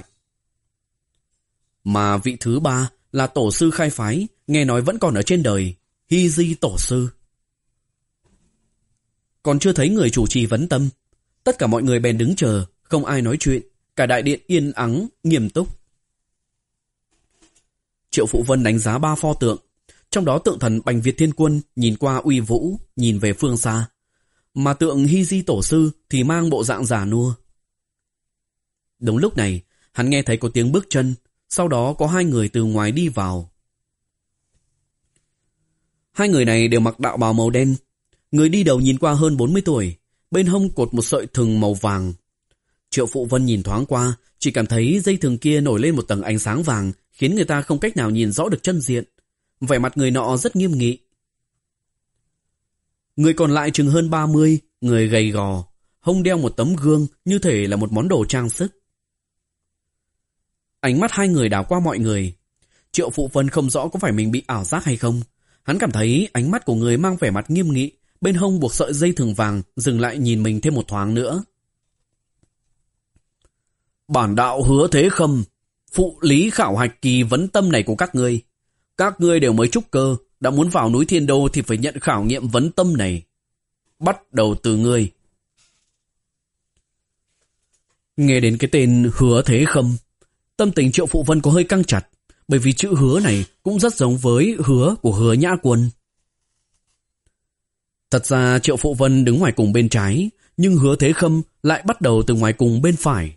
Mà vị thứ ba là tổ sư khai phái, nghe nói vẫn còn ở trên đời, Hy Di tổ sư. Còn chưa thấy người chủ trì Vấn Tâm, tất cả mọi người bèn đứng chờ, không ai nói chuyện, cả đại điện yên ắng, nghiêm túc. Triệu Phụ Vân đánh giá ba pho tượng, trong đó tượng thần Bành Việt Thiên Quân nhìn qua uy vũ, nhìn về phương xa, mà tượng Hy Di tổ sư thì mang bộ dạng già nua. Đúng lúc này, hắn nghe thấy có tiếng bước chân, sau đó có hai người từ ngoài đi vào. Hai người này đều mặc đạo bào màu đen. Người đi đầu nhìn qua hơn bốn mươi tuổi, bên hông cột một sợi thừng màu vàng. Triệu Phụ Vân nhìn thoáng qua, chỉ cảm thấy dây thừng kia nổi lên một tầng ánh sáng vàng, khiến người ta không cách nào nhìn rõ được chân diện. Vẻ mặt người nọ rất nghiêm nghị. Người còn lại chừng hơn ba mươi, người gầy gò, hông đeo một tấm gương như thể là một món đồ trang sức. Ánh mắt hai người đảo qua mọi người. Triệu Phụ Vân không rõ có phải mình bị ảo giác hay không. Hắn cảm thấy ánh mắt của người mang vẻ mặt nghiêm nghị, bên hông buộc sợi dây thừng vàng, dừng lại nhìn mình thêm một thoáng nữa. Bản đạo Hứa Thế Khâm, phụ lý khảo hạch kỳ vấn tâm này của các ngươi. Các ngươi đều mới trúc cơ, đã muốn vào núi Thiên Đô thì phải nhận khảo nghiệm vấn tâm này. Bắt đầu từ ngươi. Nghe đến cái tên Hứa Thế Khâm, tâm tình Triệu Phụ Vân có hơi căng chặt, bởi vì chữ hứa này cũng rất giống với hứa của Hứa Nhã Quân. Thật ra Triệu Phụ Vân đứng ngoài cùng bên trái, nhưng Hứa Thế Khâm lại bắt đầu từ ngoài cùng bên phải.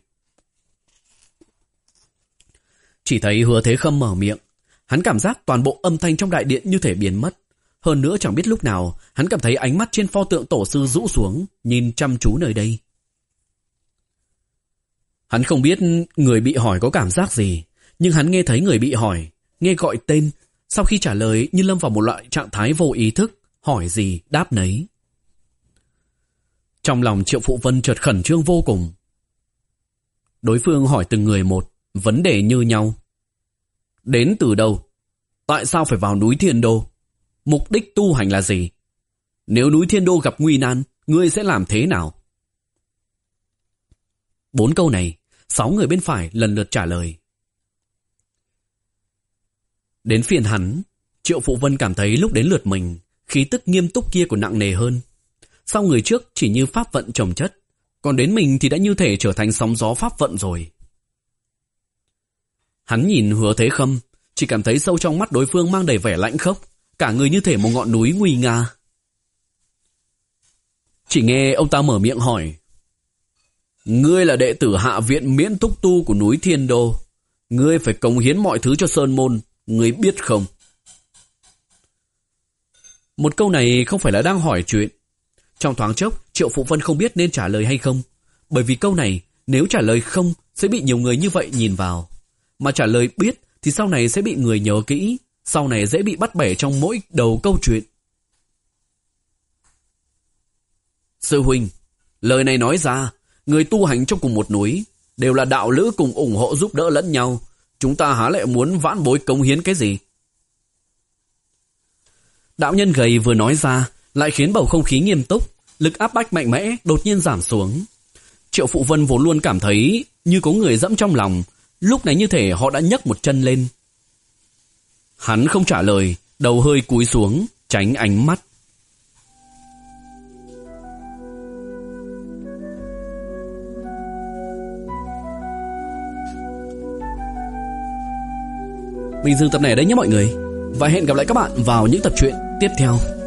Chỉ thấy Hứa Thế Khâm mở miệng, hắn cảm giác toàn bộ âm thanh trong đại điện như thể biến mất. Hơn nữa chẳng biết lúc nào, hắn cảm thấy ánh mắt trên pho tượng tổ sư rũ xuống, nhìn chăm chú nơi đây. Hắn không biết người bị hỏi có cảm giác gì, nhưng hắn nghe thấy người bị hỏi, nghe gọi tên, sau khi trả lời như lâm vào một loại trạng thái vô ý thức, hỏi gì đáp nấy. Trong lòng Triệu Phụ Vân chợt khẩn trương vô cùng. Đối phương hỏi từng người một, vấn đề như nhau. Đến từ đâu? Tại sao phải vào núi Thiên Đô? Mục đích tu hành là gì? Nếu núi Thiên Đô gặp nguy nan, ngươi sẽ làm thế nào? Bốn câu này, sáu người bên phải lần lượt trả lời. Đến phiền hắn, Triệu Phụ Vân cảm thấy lúc đến lượt mình, khí tức nghiêm túc kia còn nặng nề hơn. Sau người trước chỉ như pháp vận chồng chất, còn đến mình thì đã như thể trở thành sóng gió pháp vận rồi. Hắn nhìn Hứa Thế Khâm, chỉ cảm thấy sâu trong mắt đối phương mang đầy vẻ lãnh khốc, cả người như thể một ngọn núi nguy nga. Chỉ nghe ông ta mở miệng hỏi. Ngươi là đệ tử hạ viện miễn túc tu của núi Thiên Đô. Ngươi phải cống hiến mọi thứ cho Sơn Môn, ngươi biết không? Một câu này không phải là đang hỏi chuyện. Trong thoáng chốc, Triệu Phụ Vân không biết nên trả lời hay không. Bởi vì câu này, nếu trả lời không, sẽ bị nhiều người như vậy nhìn vào. Mà trả lời biết, thì sau này sẽ bị người nhớ kỹ, sau này dễ bị bắt bẻ trong mỗi đầu câu chuyện. Sư huynh, lời này nói ra, người tu hành trong cùng một núi, đều là đạo lữ cùng ủng hộ giúp đỡ lẫn nhau. Chúng ta há lại muốn vãn bối cống hiến cái gì? Đạo nhân gầy vừa nói ra, lại khiến bầu không khí nghiêm túc, lực áp bách mạnh mẽ đột nhiên giảm xuống. Triệu Phụ Vân vốn luôn cảm thấy như có người dẫm trong lòng, lúc này như thể họ đã nhấc một chân lên. Hắn không trả lời, đầu hơi cúi xuống, tránh ánh mắt. Mình dừng tập này ở đây nhé mọi người, và hẹn gặp lại các bạn vào những tập truyện tiếp theo.